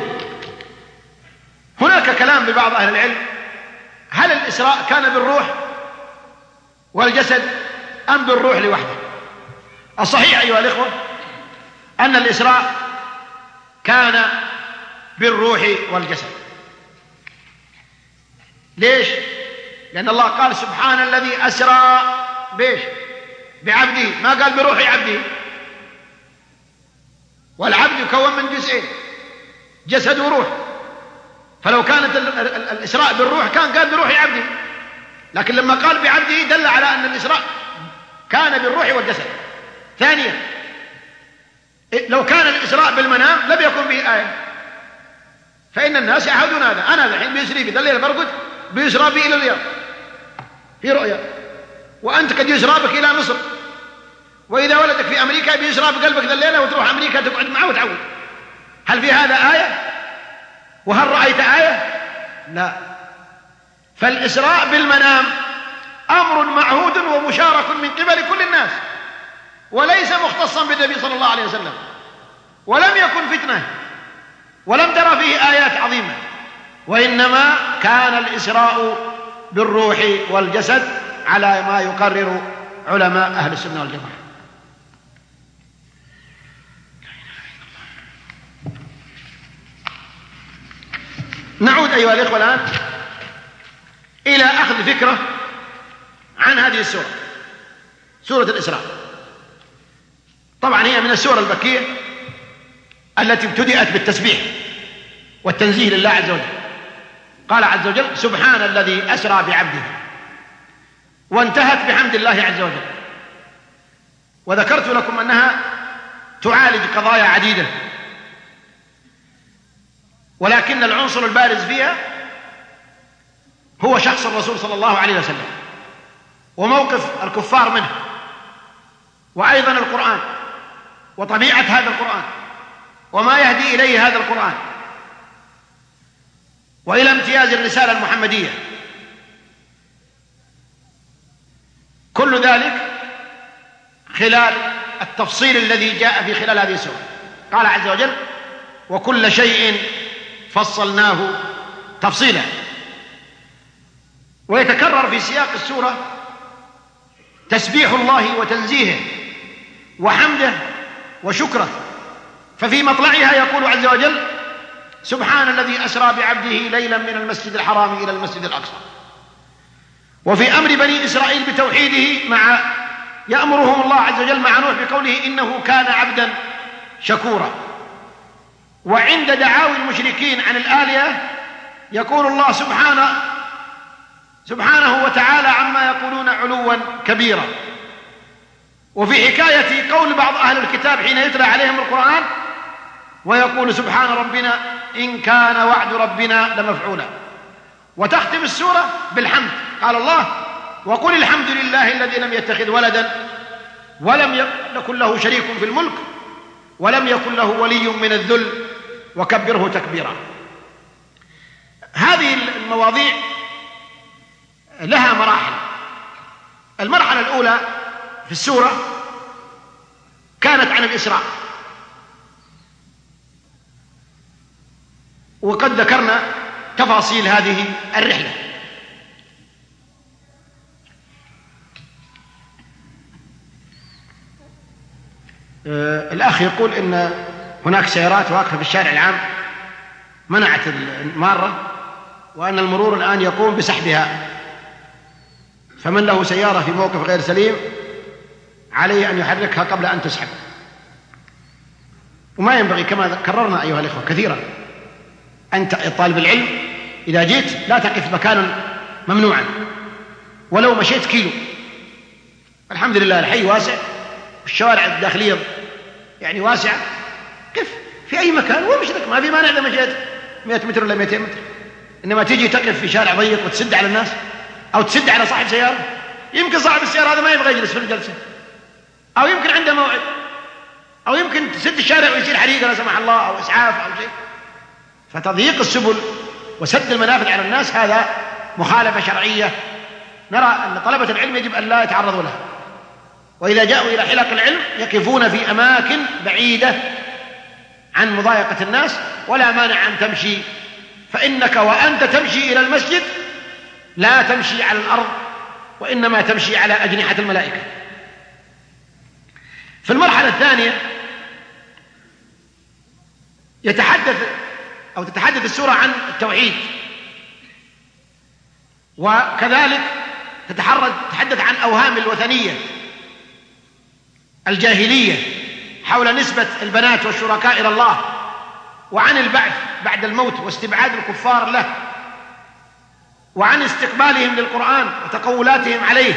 S1: هناك كلام لبعض أهل العلم هل الإسراء كان بالروح والجسد أم بالروح لوحده؟ الصحيح أيها الإخوة أن الإسراء كان بالروح والجسد. ليش؟ لأن الله قال سبحان الذي أسرى بيش بعبده، ما قال بروح عبده. والعبد يكون من جزئين، جسد وروح، فلو كانت الإسراء بالروح كان قال بروح عبده، لكن لما قال بعبده دل على أن الإسراء كان بالروح والجسد. ثانيا لو كان الإسراء بالمنام لم يكن به آية، فإن الناس يعهدون هذا، أنا الحين بيسري بي الليلة برقد بيسرى بي إلى الرياض في رؤيا، وأنت قد يسرى بك إلى مصر، وإذا ولدك في أمريكا بيسرى بقلبك الليلة وتروح أمريكا تقعد معه وتعود. هل في هذا آية؟ وهل رأيت آية؟ لا. فالإسراء بالمنام أمر معهود ومشارك من قبل كل الناس، وليس مختصا بالنبي صلى الله عليه وسلم، ولم يكن فتنة، ولم ترى فيه آيات عظيمة، وإنما كان الإسراء بالروح والجسد على ما يقرر علماء أهل السنة والجماعة. نعود أيها الإخوة الآن إلى أخذ فكرة عن هذه السورة، سورة الإسراء. طبعا هي من السور المكية التي ابتدأت بالتسبيح والتنزيه لله عز وجل. قال عز وجل سبحان الذي أسرى بعبده، وانتهت بحمد الله عز وجل. وذكرت لكم أنها تعالج قضايا عديدة، ولكن العنصر البارز فيها هو شخص الرسول صلى الله عليه وسلم وموقف الكفار منه، وأيضا القرآن وطبيعة هذا القرآن وما يهدي إليه هذا القرآن، وإلى امتياز الرسالة المحمدية. كل ذلك خلال التفصيل الذي جاء في خلال هذه السورة. قال عز وجل: وكل شيء فصلناه تفصيلا. ويتكرر في سياق السورة تسبيح الله وتنزيهه وحمده وشكره. ففي مطلعها يقول عز وجل: سبحان الذي أسرى بعبده ليلا من المسجد الحرام إلى المسجد الأقصى. وفي أمر بني إسرائيل بتوحيده يأمرهم الله عز وجل مع نوح بقوله: إنه كان عبدا شكورا. وعند دعاوي المشركين عن الآلهة يقول الله سبحانه وتعالى عما يقولون علوا كبيرا. وفي حكاية قول بعض أهل الكتاب حين يتلى عليهم القرآن ويقول: سبحان ربنا إن كان وعد ربنا لمفعولا. وتختم السورة بالحمد. قال الله: وقل الحمد لله الذي لم يتخذ ولدا ولم يكن له شريك في الملك ولم يكن له ولي من الذل وكبره تكبيرا. هذه المواضيع لها مراحل. المرحلة الأولى في السورة كانت عن الإسراء، وقد ذكرنا تفاصيل هذه الرحلة. الأخ يقول إن هناك سيارات واقفة في الشارع العام منعت المارة، وأن المرور الآن يقوم بسحبها، فمن له سيارة في موقف غير سليم عليه أن يحركها قبل أن تسحب. وما ينبغي، كما كررنا أيها الإخوة كثيرا، أنت طالب العلم إذا جيت لا تقف مكانا ممنوعا ولو مشيت كيلو. الحمد لله الحي واسع والشوارع الداخلية يعني واسعة، قف في أي مكان وامشي، ما في مانع إذا مشيت 100 متر ولا 200 متر. إنما تيجي تقف في شارع ضيق وتسد على الناس أو تسد على صاحب سيارة، يمكن صاحب السيارة هذا ما يبغى يجلس في الجلسة، أو يمكن عنده موعد، أو يمكن تسد الشارع ويصير حريقة لا سمح الله أو إسعاف أو شيء. فتضييق السبل وسد المنافذ على الناس هذا مخالفة شرعية نرى أن طلبة العلم يجب أن لا يتعرضوا لها. وإذا جاءوا إلى حلق العلم يقفون في أماكن بعيدة عن مضايقة الناس، ولا مانع أن تمشي، فإنك وأنت تمشي إلى المسجد لا تمشي على الأرض، وإنما تمشي على أجنحة الملائكة. في المرحلة الثانية تتحدث السورة عن التوحيد، وكذلك تتحدث عن أوهام الوثنية الجاهلية حول نسبة البنات والشركاء إلى الله، وعن البعث بعد الموت واستبعاد الكفار له، وعن استقبالهم للقرآن وتقولاتهم عليه.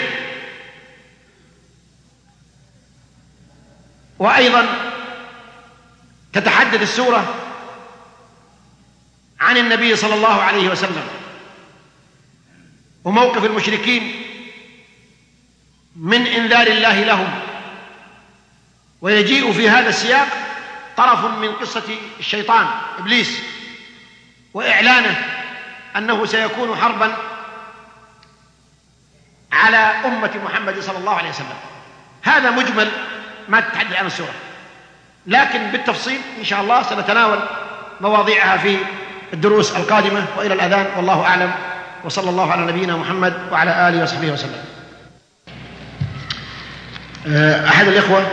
S1: وأيضا تتحدث السورة عن النبي صلى الله عليه وسلم وموقف المشركين من إنذار الله لهم. ويجيء في هذا السياق طرف من قصة الشيطان إبليس وإعلانه أنه سيكون حربا على أمة محمد صلى الله عليه وسلم. هذا مجمل ما تتحدث عن السورة، لكن بالتفصيل إن شاء الله سنتناول مواضيعها في الدروس القادمة. وإلى الأذان والله أعلم، وصلى الله على نبينا محمد وعلى آله وصحبه وسلم. أحد الإخوة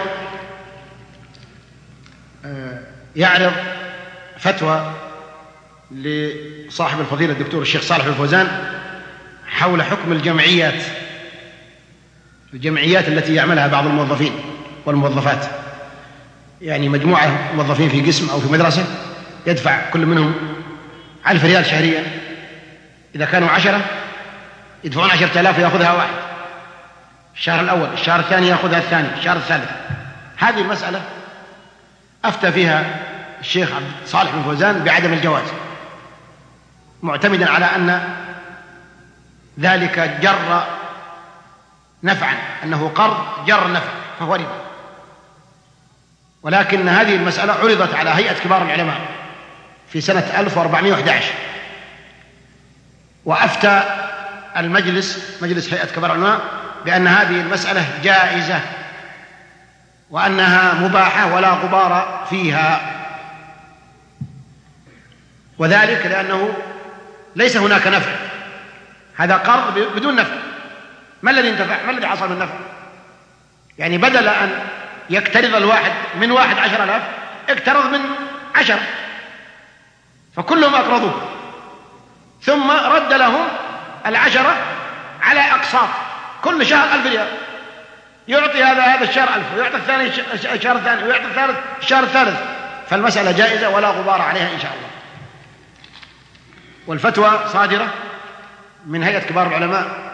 S1: يعرض فتوى لصاحب الفضيلة الدكتور الشيخ صالح الفوزان حول حكم الجمعيات التي يعملها بعض الموظفين والموظفات، يعني مجموعة موظفين في قسم أو في مدرسة يدفع كل منهم 1000 ريال شهريا، إذا كانوا 10 يدفعون 10,000 ويأخذها واحد، الشهر الأول، الشهر الثاني يأخذها الثاني، الشهر الثالث. هذه المسألة أفتى فيها الشيخ عبد صالح بن فوزان بعدم الجواز، معتمدا على أن ذلك جر نفعا، أنه قرض جر نفع فهو ربا. ولكن هذه المسألة عرضت على هيئة كبار العلماء في سنة 1411، وأفتى مجلس هيئة كبار العلماء بأن هذه المسألة جائزة وأنها مباحة ولا غبار فيها، وذلك لأنه ليس هناك نفع، هذا قرض بدون نفع. ما الذي انتفع؟ ما الذي حصل من نفع؟ يعني بدل أن يقترض الواحد من 10,000 اقترض من 10، فكلهم أقرضوه، ثم رد لهم 10 على أقساط، كل شهر 1000 ريال، يعطي هذا الشهر 1000، ويعطي الثاني الشهر الثاني، ويعطي الثالث الشهر الثالث. فالمسألة جائزة ولا غبار عليها إن شاء الله. والفتوى صادرة من هيئة كبار العلماء.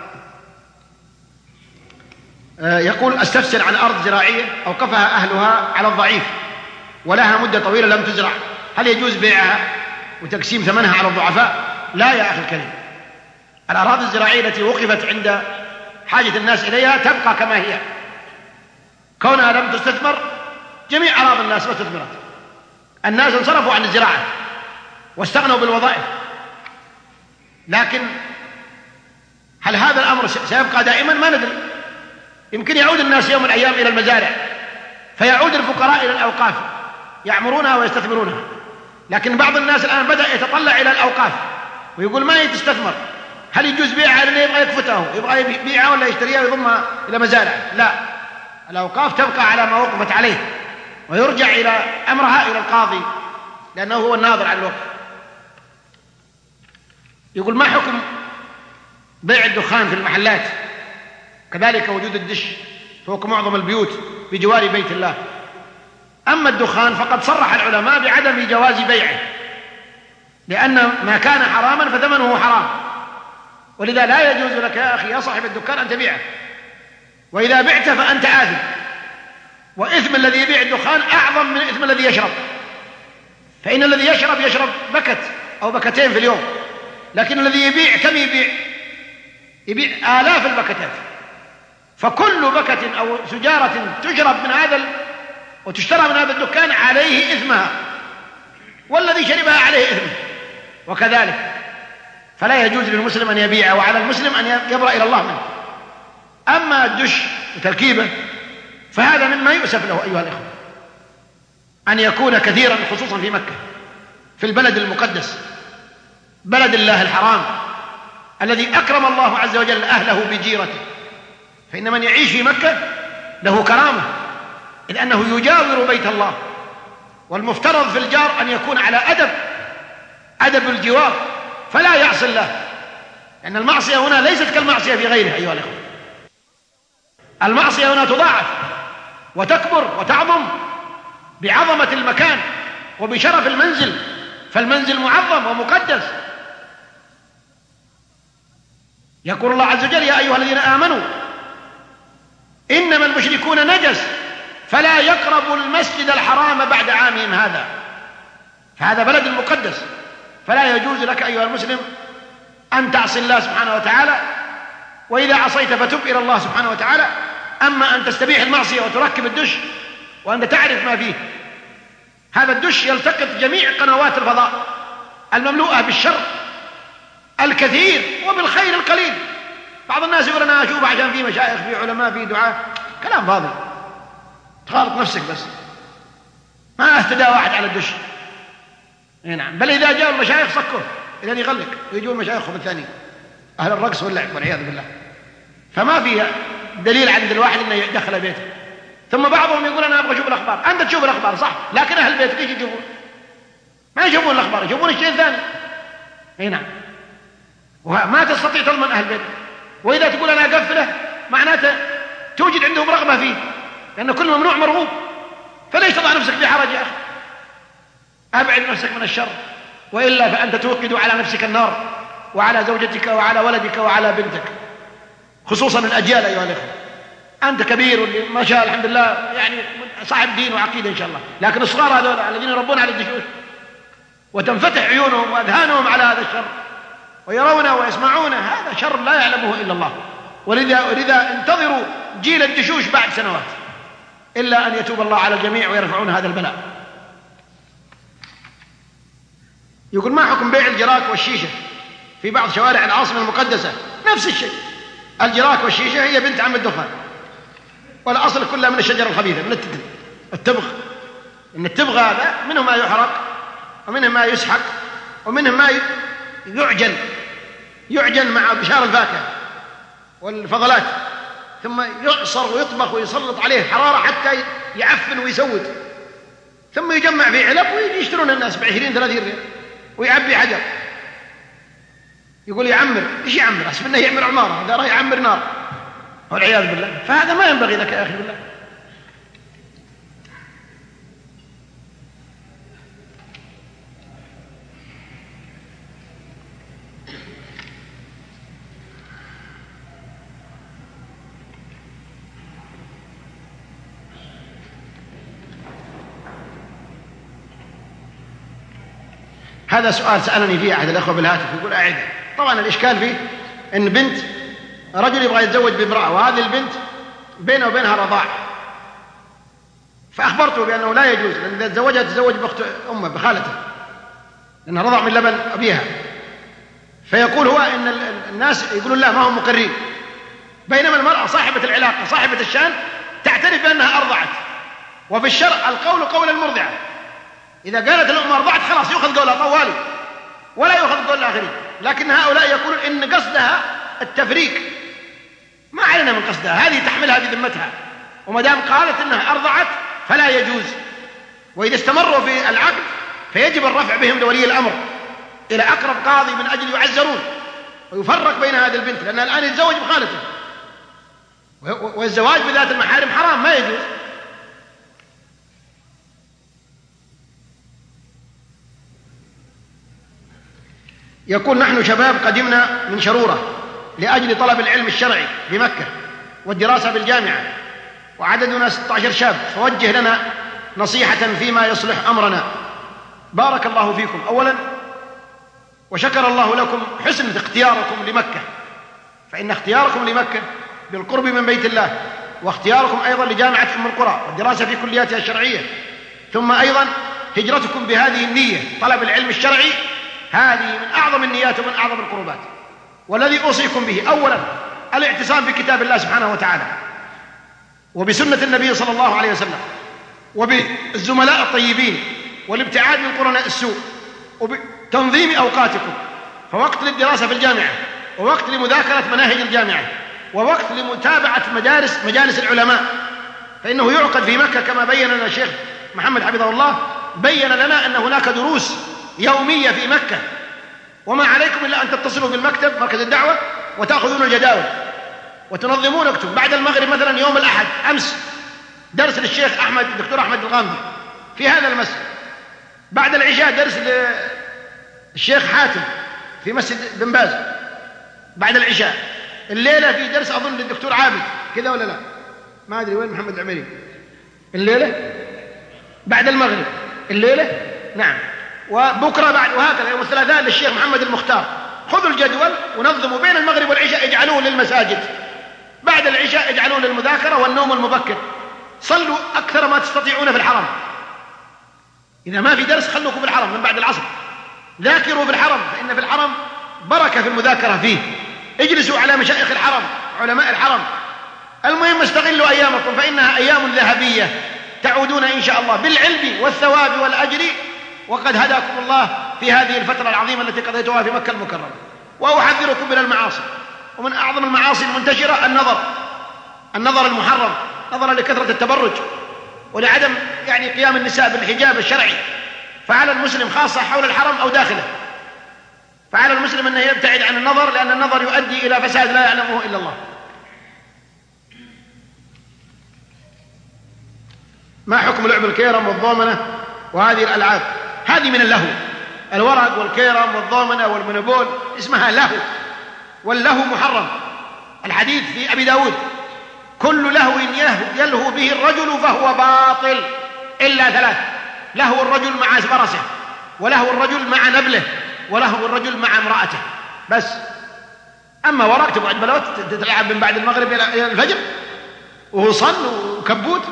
S1: يقول: استفسر عن أرض زراعية أوقفها أهلها على الضعيف ولها مدة طويلة لم تزرع، هل يجوز بيعها وتقسيم ثمنها على الضعفاء؟ لا يا أخي الكريم، الأراضي الزراعية التي وقفت عند حاجة الناس إليها تبقى كما هي، كونها لم تستثمر. جميع أراضي الناس ما استثمرت، الناس انصرفوا عن الزراعة واستغنوا بالوظائف. لكن هل هذا الأمر سيبقى دائما؟ ما ندري، يمكن يعود الناس يوم من الأيام إلى المزارع، فيعود الفقراء إلى الأوقاف يعمرونها ويستثمرونها. لكن بعض الناس الآن بدأ يتطلع إلى الأوقاف ويقول ما تستثمر، هل يجوز بيعها؟ لأنه يبغى يكفتها، يبغى يبيعها ولا يشتريها ويضمها إلى مزارع. لا، الأوقاف تبقى على ما وقفت عليه، ويرجع إلى أمرها إلى القاضي لأنه هو الناظر على الوقف. يقول: ما حكم بيع الدخان في المحلات، كذلك وجود الدش فوق معظم البيوت بجوار بيت الله؟ أما الدخان فقد صرح العلماء بعدم جواز بيعه، لأن ما كان حراما فثمنه حرام، ولذا لا يجوز لك يا أخي يا صاحب الدكان أن تبيعه، وإذا بعت فأنت آثم، وإثم الذي يبيع الدخان أعظم من إثم الذي يشرب، فإن الذي يشرب بكت أو بكتين في اليوم، لكن الذي يبيع كم يبيع آلاف البكتات. فكل بكة أو سجارة تشرب من هذا وتشترى من هذا الدكان عليه إثمها، والذي شربها عليه إثمه، وكذلك فلا يجوز للمسلم أن يبيع، وعلى المسلم أن يبرأ إلى الله منه. أما الدش وتركيبه فهذا مما يؤسف له أيها الإخوة، أن يكون كثيرا، خصوصا في مكة، في البلد المقدس، بلد الله الحرام الذي أكرم الله عز وجل أهله بجيرته. فإن من يعيش في مكة له كرامة، إذ أنه يجاور بيت الله، والمفترض في الجار أن يكون على أدب الجوار، فلا يعصي الله، لأن المعصية هنا ليست كالمعصية في غيرها أيها الأخوة. المعصية هنا تضاعف وتكبر وتعظم بعظمة المكان وبشرف المنزل، فالمنزل معظم ومقدس. يقول الله عز وجل: يا أيها الذين آمنوا إنما المشركون نجس فلا يقربوا المسجد الحرام بعد عامهم هذا. فهذا بلد مقدس، فلا يجوز لك أيها المسلم أن تعصي الله سبحانه وتعالى، وإذا عصيت فتب إلى الله سبحانه وتعالى. أما أن تستبيح المعصية وتركب الدش وأنت تعرف ما فيه، هذا الدش يلتقط جميع قنوات الفضاء المملوءة بالشر الكثير وبالخير القليل. بعض الناس يقول: أنا أشوف عشان في مشايخ في علماء في دعاء، كلام فاضي، تخالط نفسك بس، ما اهتدى واحد على الدش. نعم، بل إذا جاءوا المشايخ صكوه إذن يغلق، ويجون مشايخهم الثانيين أهل الرقص واللعب والعياذ بالله. فما في دليل عند الواحد أنه يدخل بيته. ثم بعضهم يقول: أنا أبغى أشوف الأخبار. أنت تشوف الأخبار صح، لكن أهل بيتك إيش يشوفون؟ ما يشوفون الأخبار، يشوفون الشيء الثاني. نعم، وما تستطيع تضمن أهل بيتك. وإذا تقول أنا أقفله معناته توجد عندهم رغبة فيه، لأن كل ممنوع مرغوب. فليش تضع نفسك في حرج يا أخي؟ أبعد نفسك من الشر، وإلا فأنت توقد على نفسك النار، وعلى زوجتك وعلى ولدك وعلى بنتك، خصوصا الأجيال أيها الأخوة. أنت كبير واللي ما شاء الحمد لله يعني صاحب دين وعقيدة إن شاء الله، لكن الصغار هذول الذين يربون على الدشوش وتنفتح عيونهم وأذهانهم على هذا الشر ويرونه ويسمعونه، هذا شر لا يعلمه إلا الله. ولذا انتظروا جيل الدشوش بعد سنوات، إلا أن يتوب الله على الجميع ويرفعون هذا البلاء. يقول: ما حكم بيع الجراك والشيشة في بعض شوارع العاصمة المقدسة؟ نفس الشيء، الجراك والشيشة هي بنت عم الدخان، والأصل كلها من الشجرة الخبيثة، من التبغ. إن التبغ هذا منه ما يحرق ومنه ما يسحق ومنه ما يعجن مع بشار الفاكهة والفضلات، ثم يعصر ويطبخ ويسلط عليه حرارة حتى يعفن ويسود، ثم يجمع في علب ويجي يشترون الناس ب20-30 ريال ويعبي حجر. يقول يعمر، ايش يعمر؟ اسف انه يعمر عمارة، هذا راح يعمر نار والعياذ بالله. فهذا ما ينبغي لك يا اخي بالله. هذا سؤال سألني فيه أحد الأخوة بالهاتف، يقول أعيده. طبعا الإشكال فيه أن بنت رجل يبغى يتزوج بامرأة، وهذه البنت بينه وبينها رضاع، فأخبرته بأنه لا يجوز، لأن إذا تزوجها تزوج بأخت أمه بخالته، لأنها رضع من لبن أبيها. فيقول هو إن الناس يقولون لا، ما هم مقرين، بينما المرأة صاحبة العلاقة صاحبة الشأن تعترف بأنها أرضعت، وفي الشرع القول قول المرضعة. إذا قالت الأم أرضعت خلاص يؤخذ قولها طوالي ولا يؤخذ قول الآخرين، لكن هؤلاء يقولون إن قصدها التفريق، ما علينا من قصدها، هذه تحملها بذمتها، وما دام قالت إنها أرضعت فلا يجوز. وإذا استمروا في العقد فيجب الرفع بهم لولي الأمر إلى أقرب قاضي من أجل يعزرون ويفرق بين هذه البنت، لأنها الآن يتزوج بخالته، والزواج بذات المحارم حرام ما يجوز. يقول: نحن شباب قدمنا من شرورة لأجل طلب العلم الشرعي بمكة والدراسة بالجامعة، وعددنا 16 شاب، فوجه لنا نصيحة فيما يصلح أمرنا. بارك الله فيكم أولا، وشكر الله لكم حسن اختياركم لمكة، فإن اختياركم لمكة بالقرب من بيت الله، واختياركم أيضا لجامعة أم القرى والدراسة في كلياتها الشرعية، ثم أيضا هجرتكم بهذه النية طلب العلم الشرعي، هذه من أعظم النيات ومن أعظم القربات. والذي أوصيكم به أولا الاعتصام بكتاب الله سبحانه وتعالى وبسنة النبي صلى الله عليه وسلم وبالزملاء الطيبين، والابتعاد من قرناء السوء، وبتنظيم أوقاتكم، فوقت للدراسة في الجامعة، ووقت لمذاكرة مناهج الجامعة، ووقت لمتابعة مجالس العلماء، فإنه يعقد في مكة كما بين لنا الشيخ محمد حفظه الله، بين لنا أن هناك دروس يومية في مكة، وما عليكم إلا أن تتصلوا بالمكتب مركز الدعوة وتأخذون الجداول وتنظمون وقتكم. بعد المغرب مثلا يوم الأحد أمس درس للشيخ أحمد الدكتور أحمد الغامدي في هذا المسجد، بعد العشاء درس للشيخ حاتم في مسجد بن باز بعد العشاء، الليلة في درس أظن للدكتور عابد، كذا ولا لا؟ ما أدري وين محمد العميري، الليلة بعد المغرب، الليلة نعم، وبكرة بعد، وهكذا يوم الثلاثاء للشيخ محمد المختار. خذوا الجدول ونظموا بين المغرب والعشاء، اجعلوه للمساجد، بعد العشاء اجعلوه للمذاكرة والنوم المبكر. صلوا أكثر ما تستطيعون في الحرم، إذا ما في درس خلوكم في الحرم من بعد العصر، ذاكروا في الحرم، فإن في الحرم بركة في المذاكرة فيه، اجلسوا على مشايخ الحرم علماء الحرم. المهم استغلوا أيامكم فإنها أيام ذهبية تعودون إن شاء الله بالعلم والثواب والأجر، وقد هداكم الله في هذه الفترة العظيمة التي قضيتوها في مكة المكرمة. وأحذركم من المعاصي، ومن أعظم المعاصي المنتشرة النظر المحرم، نظرا لكثرة التبرج ولعدم قيام النساء بالحجاب الشرعي. فعلى المسلم خاصة حول الحرم أو داخله، فعلى المسلم أنه يبتعد عن النظر، لأن النظر يؤدي إلى فساد لا يعلمه إلا الله. ما حكم لعب الكيرم والضومنة وهذه الألعاب؟ هذه من اللهو، الورق والكيرم والضومنة والمنبول اسمها لهو، واللهو محرم. الحديث في أبي داود كل لهو يلهو به الرجل فهو باطل إلا ثلاث: لهو الرجل مع فرسه، ولهو الرجل مع نبله، ولهو الرجل مع امرأته. بس. أما وراك تقعد بلوت تلعب من بعد المغرب إلى الفجر، وصن وكبوت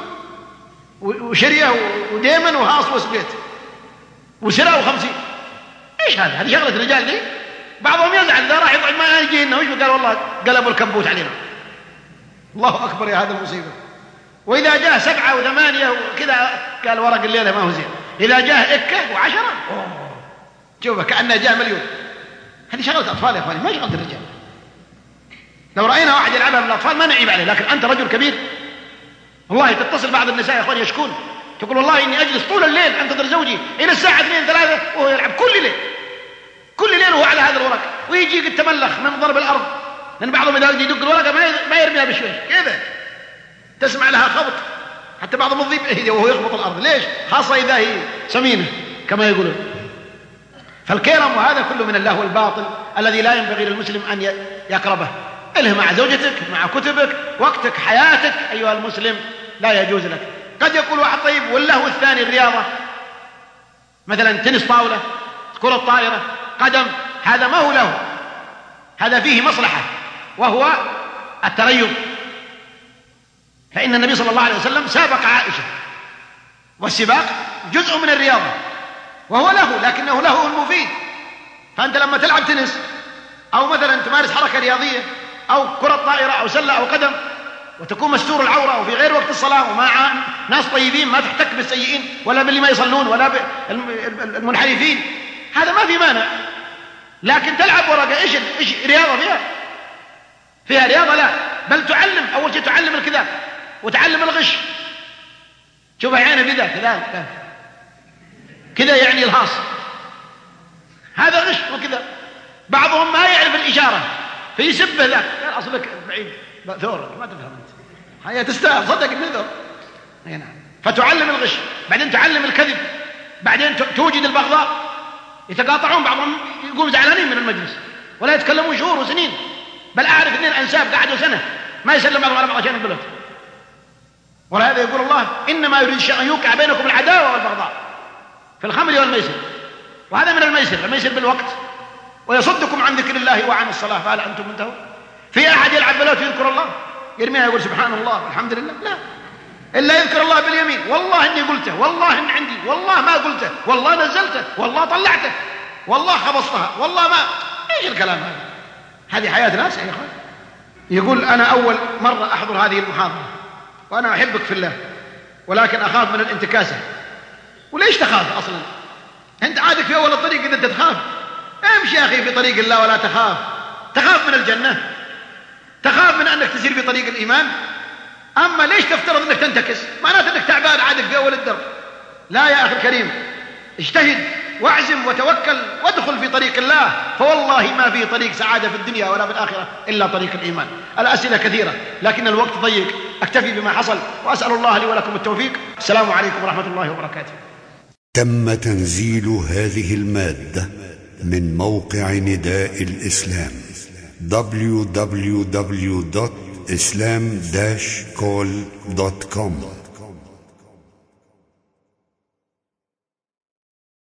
S1: وشرية وديمن وهاص وسبيت وسرا وخمسين. إيش هذا؟ هذه شغلة الرجال دي. بعضهم يزعل إذا راح يطعم ما يجي لنا، وش قال؟ والله قلبوا الكبوت علينا. الله أكبر يا هذا المصيبة. وإذا جاء 7 و8 وكذا قال ورق الليلة ما هو زين. إذا جاء إكة و10 شوفه كأنه جاء مليون. هذه شغلة أطفال يا أخواني، ما شغلة الرجال. لو رأينا واحد يلعبها من الأطفال ما نعيب عليه، لكن أنت رجل كبير. والله تتصل بعض النساء يا أخواني يشكون، تقول والله إني أجلس طول الليل أنتظر زوجي إلى الساعة 2-3 وهو يلعب كل ليل، كل ليل وهو على هذا الورق، ويجي قد تملخ من ضرب الأرض، لأن بعضهم إذا يدق الورقة ما يرميها بشويش كذا، تسمع لها خبط، حتى بعضهم يضيب إيده وهو يخبط الأرض. ليش؟ خاصة إذا هي سمينة كما يقولون. فالكيرم وهذا كله من اللهو الباطل الذي لا ينبغي للمسلم أن يقربه. اله مع زوجتك، مع كتبك، وقتك، حياتك أيها المسلم لا يجوز لك. قد يقول واحد طيب واللهو الثاني الرياضة، مثلا تنس طاولة، كرة طائرة، قدم، هذا ما هو لهو، هذا فيه مصلحة وهو التريض. فإن النبي صلى الله عليه وسلم سابق عائشة، والسباق جزء من الرياضة وهو لهو، لكنه لهو مفيد. فأنت لما تلعب تنس أو مثلا تمارس حركة رياضية أو كرة طائرة أو سلة أو قدم وتكون مستور العورة وفي غير وقت الصلاة ومع ناس طيبين ما تحتك بالسيئين ولا باللي ما يصلون ولا بالمنحرفين، هذا ما في مانع. لكن تلعب ورقة إيش رياضة فيها رياضة؟ لا، بل تعلم. أول شيء تعلم الكذاب وتعلم الغش. شوف عينه كذا كذا يعني الهاص، هذا غش وكذا. بعضهم ما يعرف الإشارة فيسبه ذاك، قال أصلك بعيد ثور ما تفهم أنت، هي تستاهل صدق النذر. فتعلم الغش، بعدين تعلم الكذب، بعدين توجد البغضاء، يتقاطعون، بعضهم يقوم زعلانين من المجلس ولا يتكلمون شهور وسنين. بل أعرف 2 أنساب قعدوا سنة ما يسلم بعضهم على بعض عشان البلد. ولهذا يقول الله إنما يريد الشيطان أن يوقع بينكم العداوة والبغضاء في الخمر والميسر. وهذا من الميسر بالوقت، ويصدكم عن ذكر الله وعن الصلاة، فهل أنتم منتهون؟ في أحد يلعب بلوت يذكر الله يرميها يقول سبحان الله والحمد لله؟ لا، إلا يذكر الله باليمين، والله إني قلته، والله إن عندي، والله ما قلته، والله نزلته، والله طلعته، والله خبصتها، والله ما. إيش الكلام هذا؟ هذه حياة ناس يا إخوان. يقول أنا أول مرة أحضر هذه المحاضرة وأنا أحبك في الله، ولكن أخاف من الانتكاسة. وليش تخاف أصلا؟ أنت عادك في أول الطريق إذا أنت تخاف، امشي يا أخي في طريق الله ولا تخاف. تخاف من الجنة، تخاف من أنك تسير في طريق الإيمان. أما ليش تفترض أنك تنتكس؟ معناته أنك تعبان عادك في أول الدرب. لا يا أخي الكريم، اجتهد واعزم وتوكل وادخل في طريق الله، فوالله ما في طريق سعادة في الدنيا ولا في الآخرة إلا طريق الإيمان. الأسئلة كثيرة لكن الوقت ضيق، أكتفي بما حصل وأسأل الله لي ولكم التوفيق. السلام عليكم ورحمة الله وبركاته.
S2: تم تنزيل هذه المادة من موقع نداء الإسلام www.islam-call.com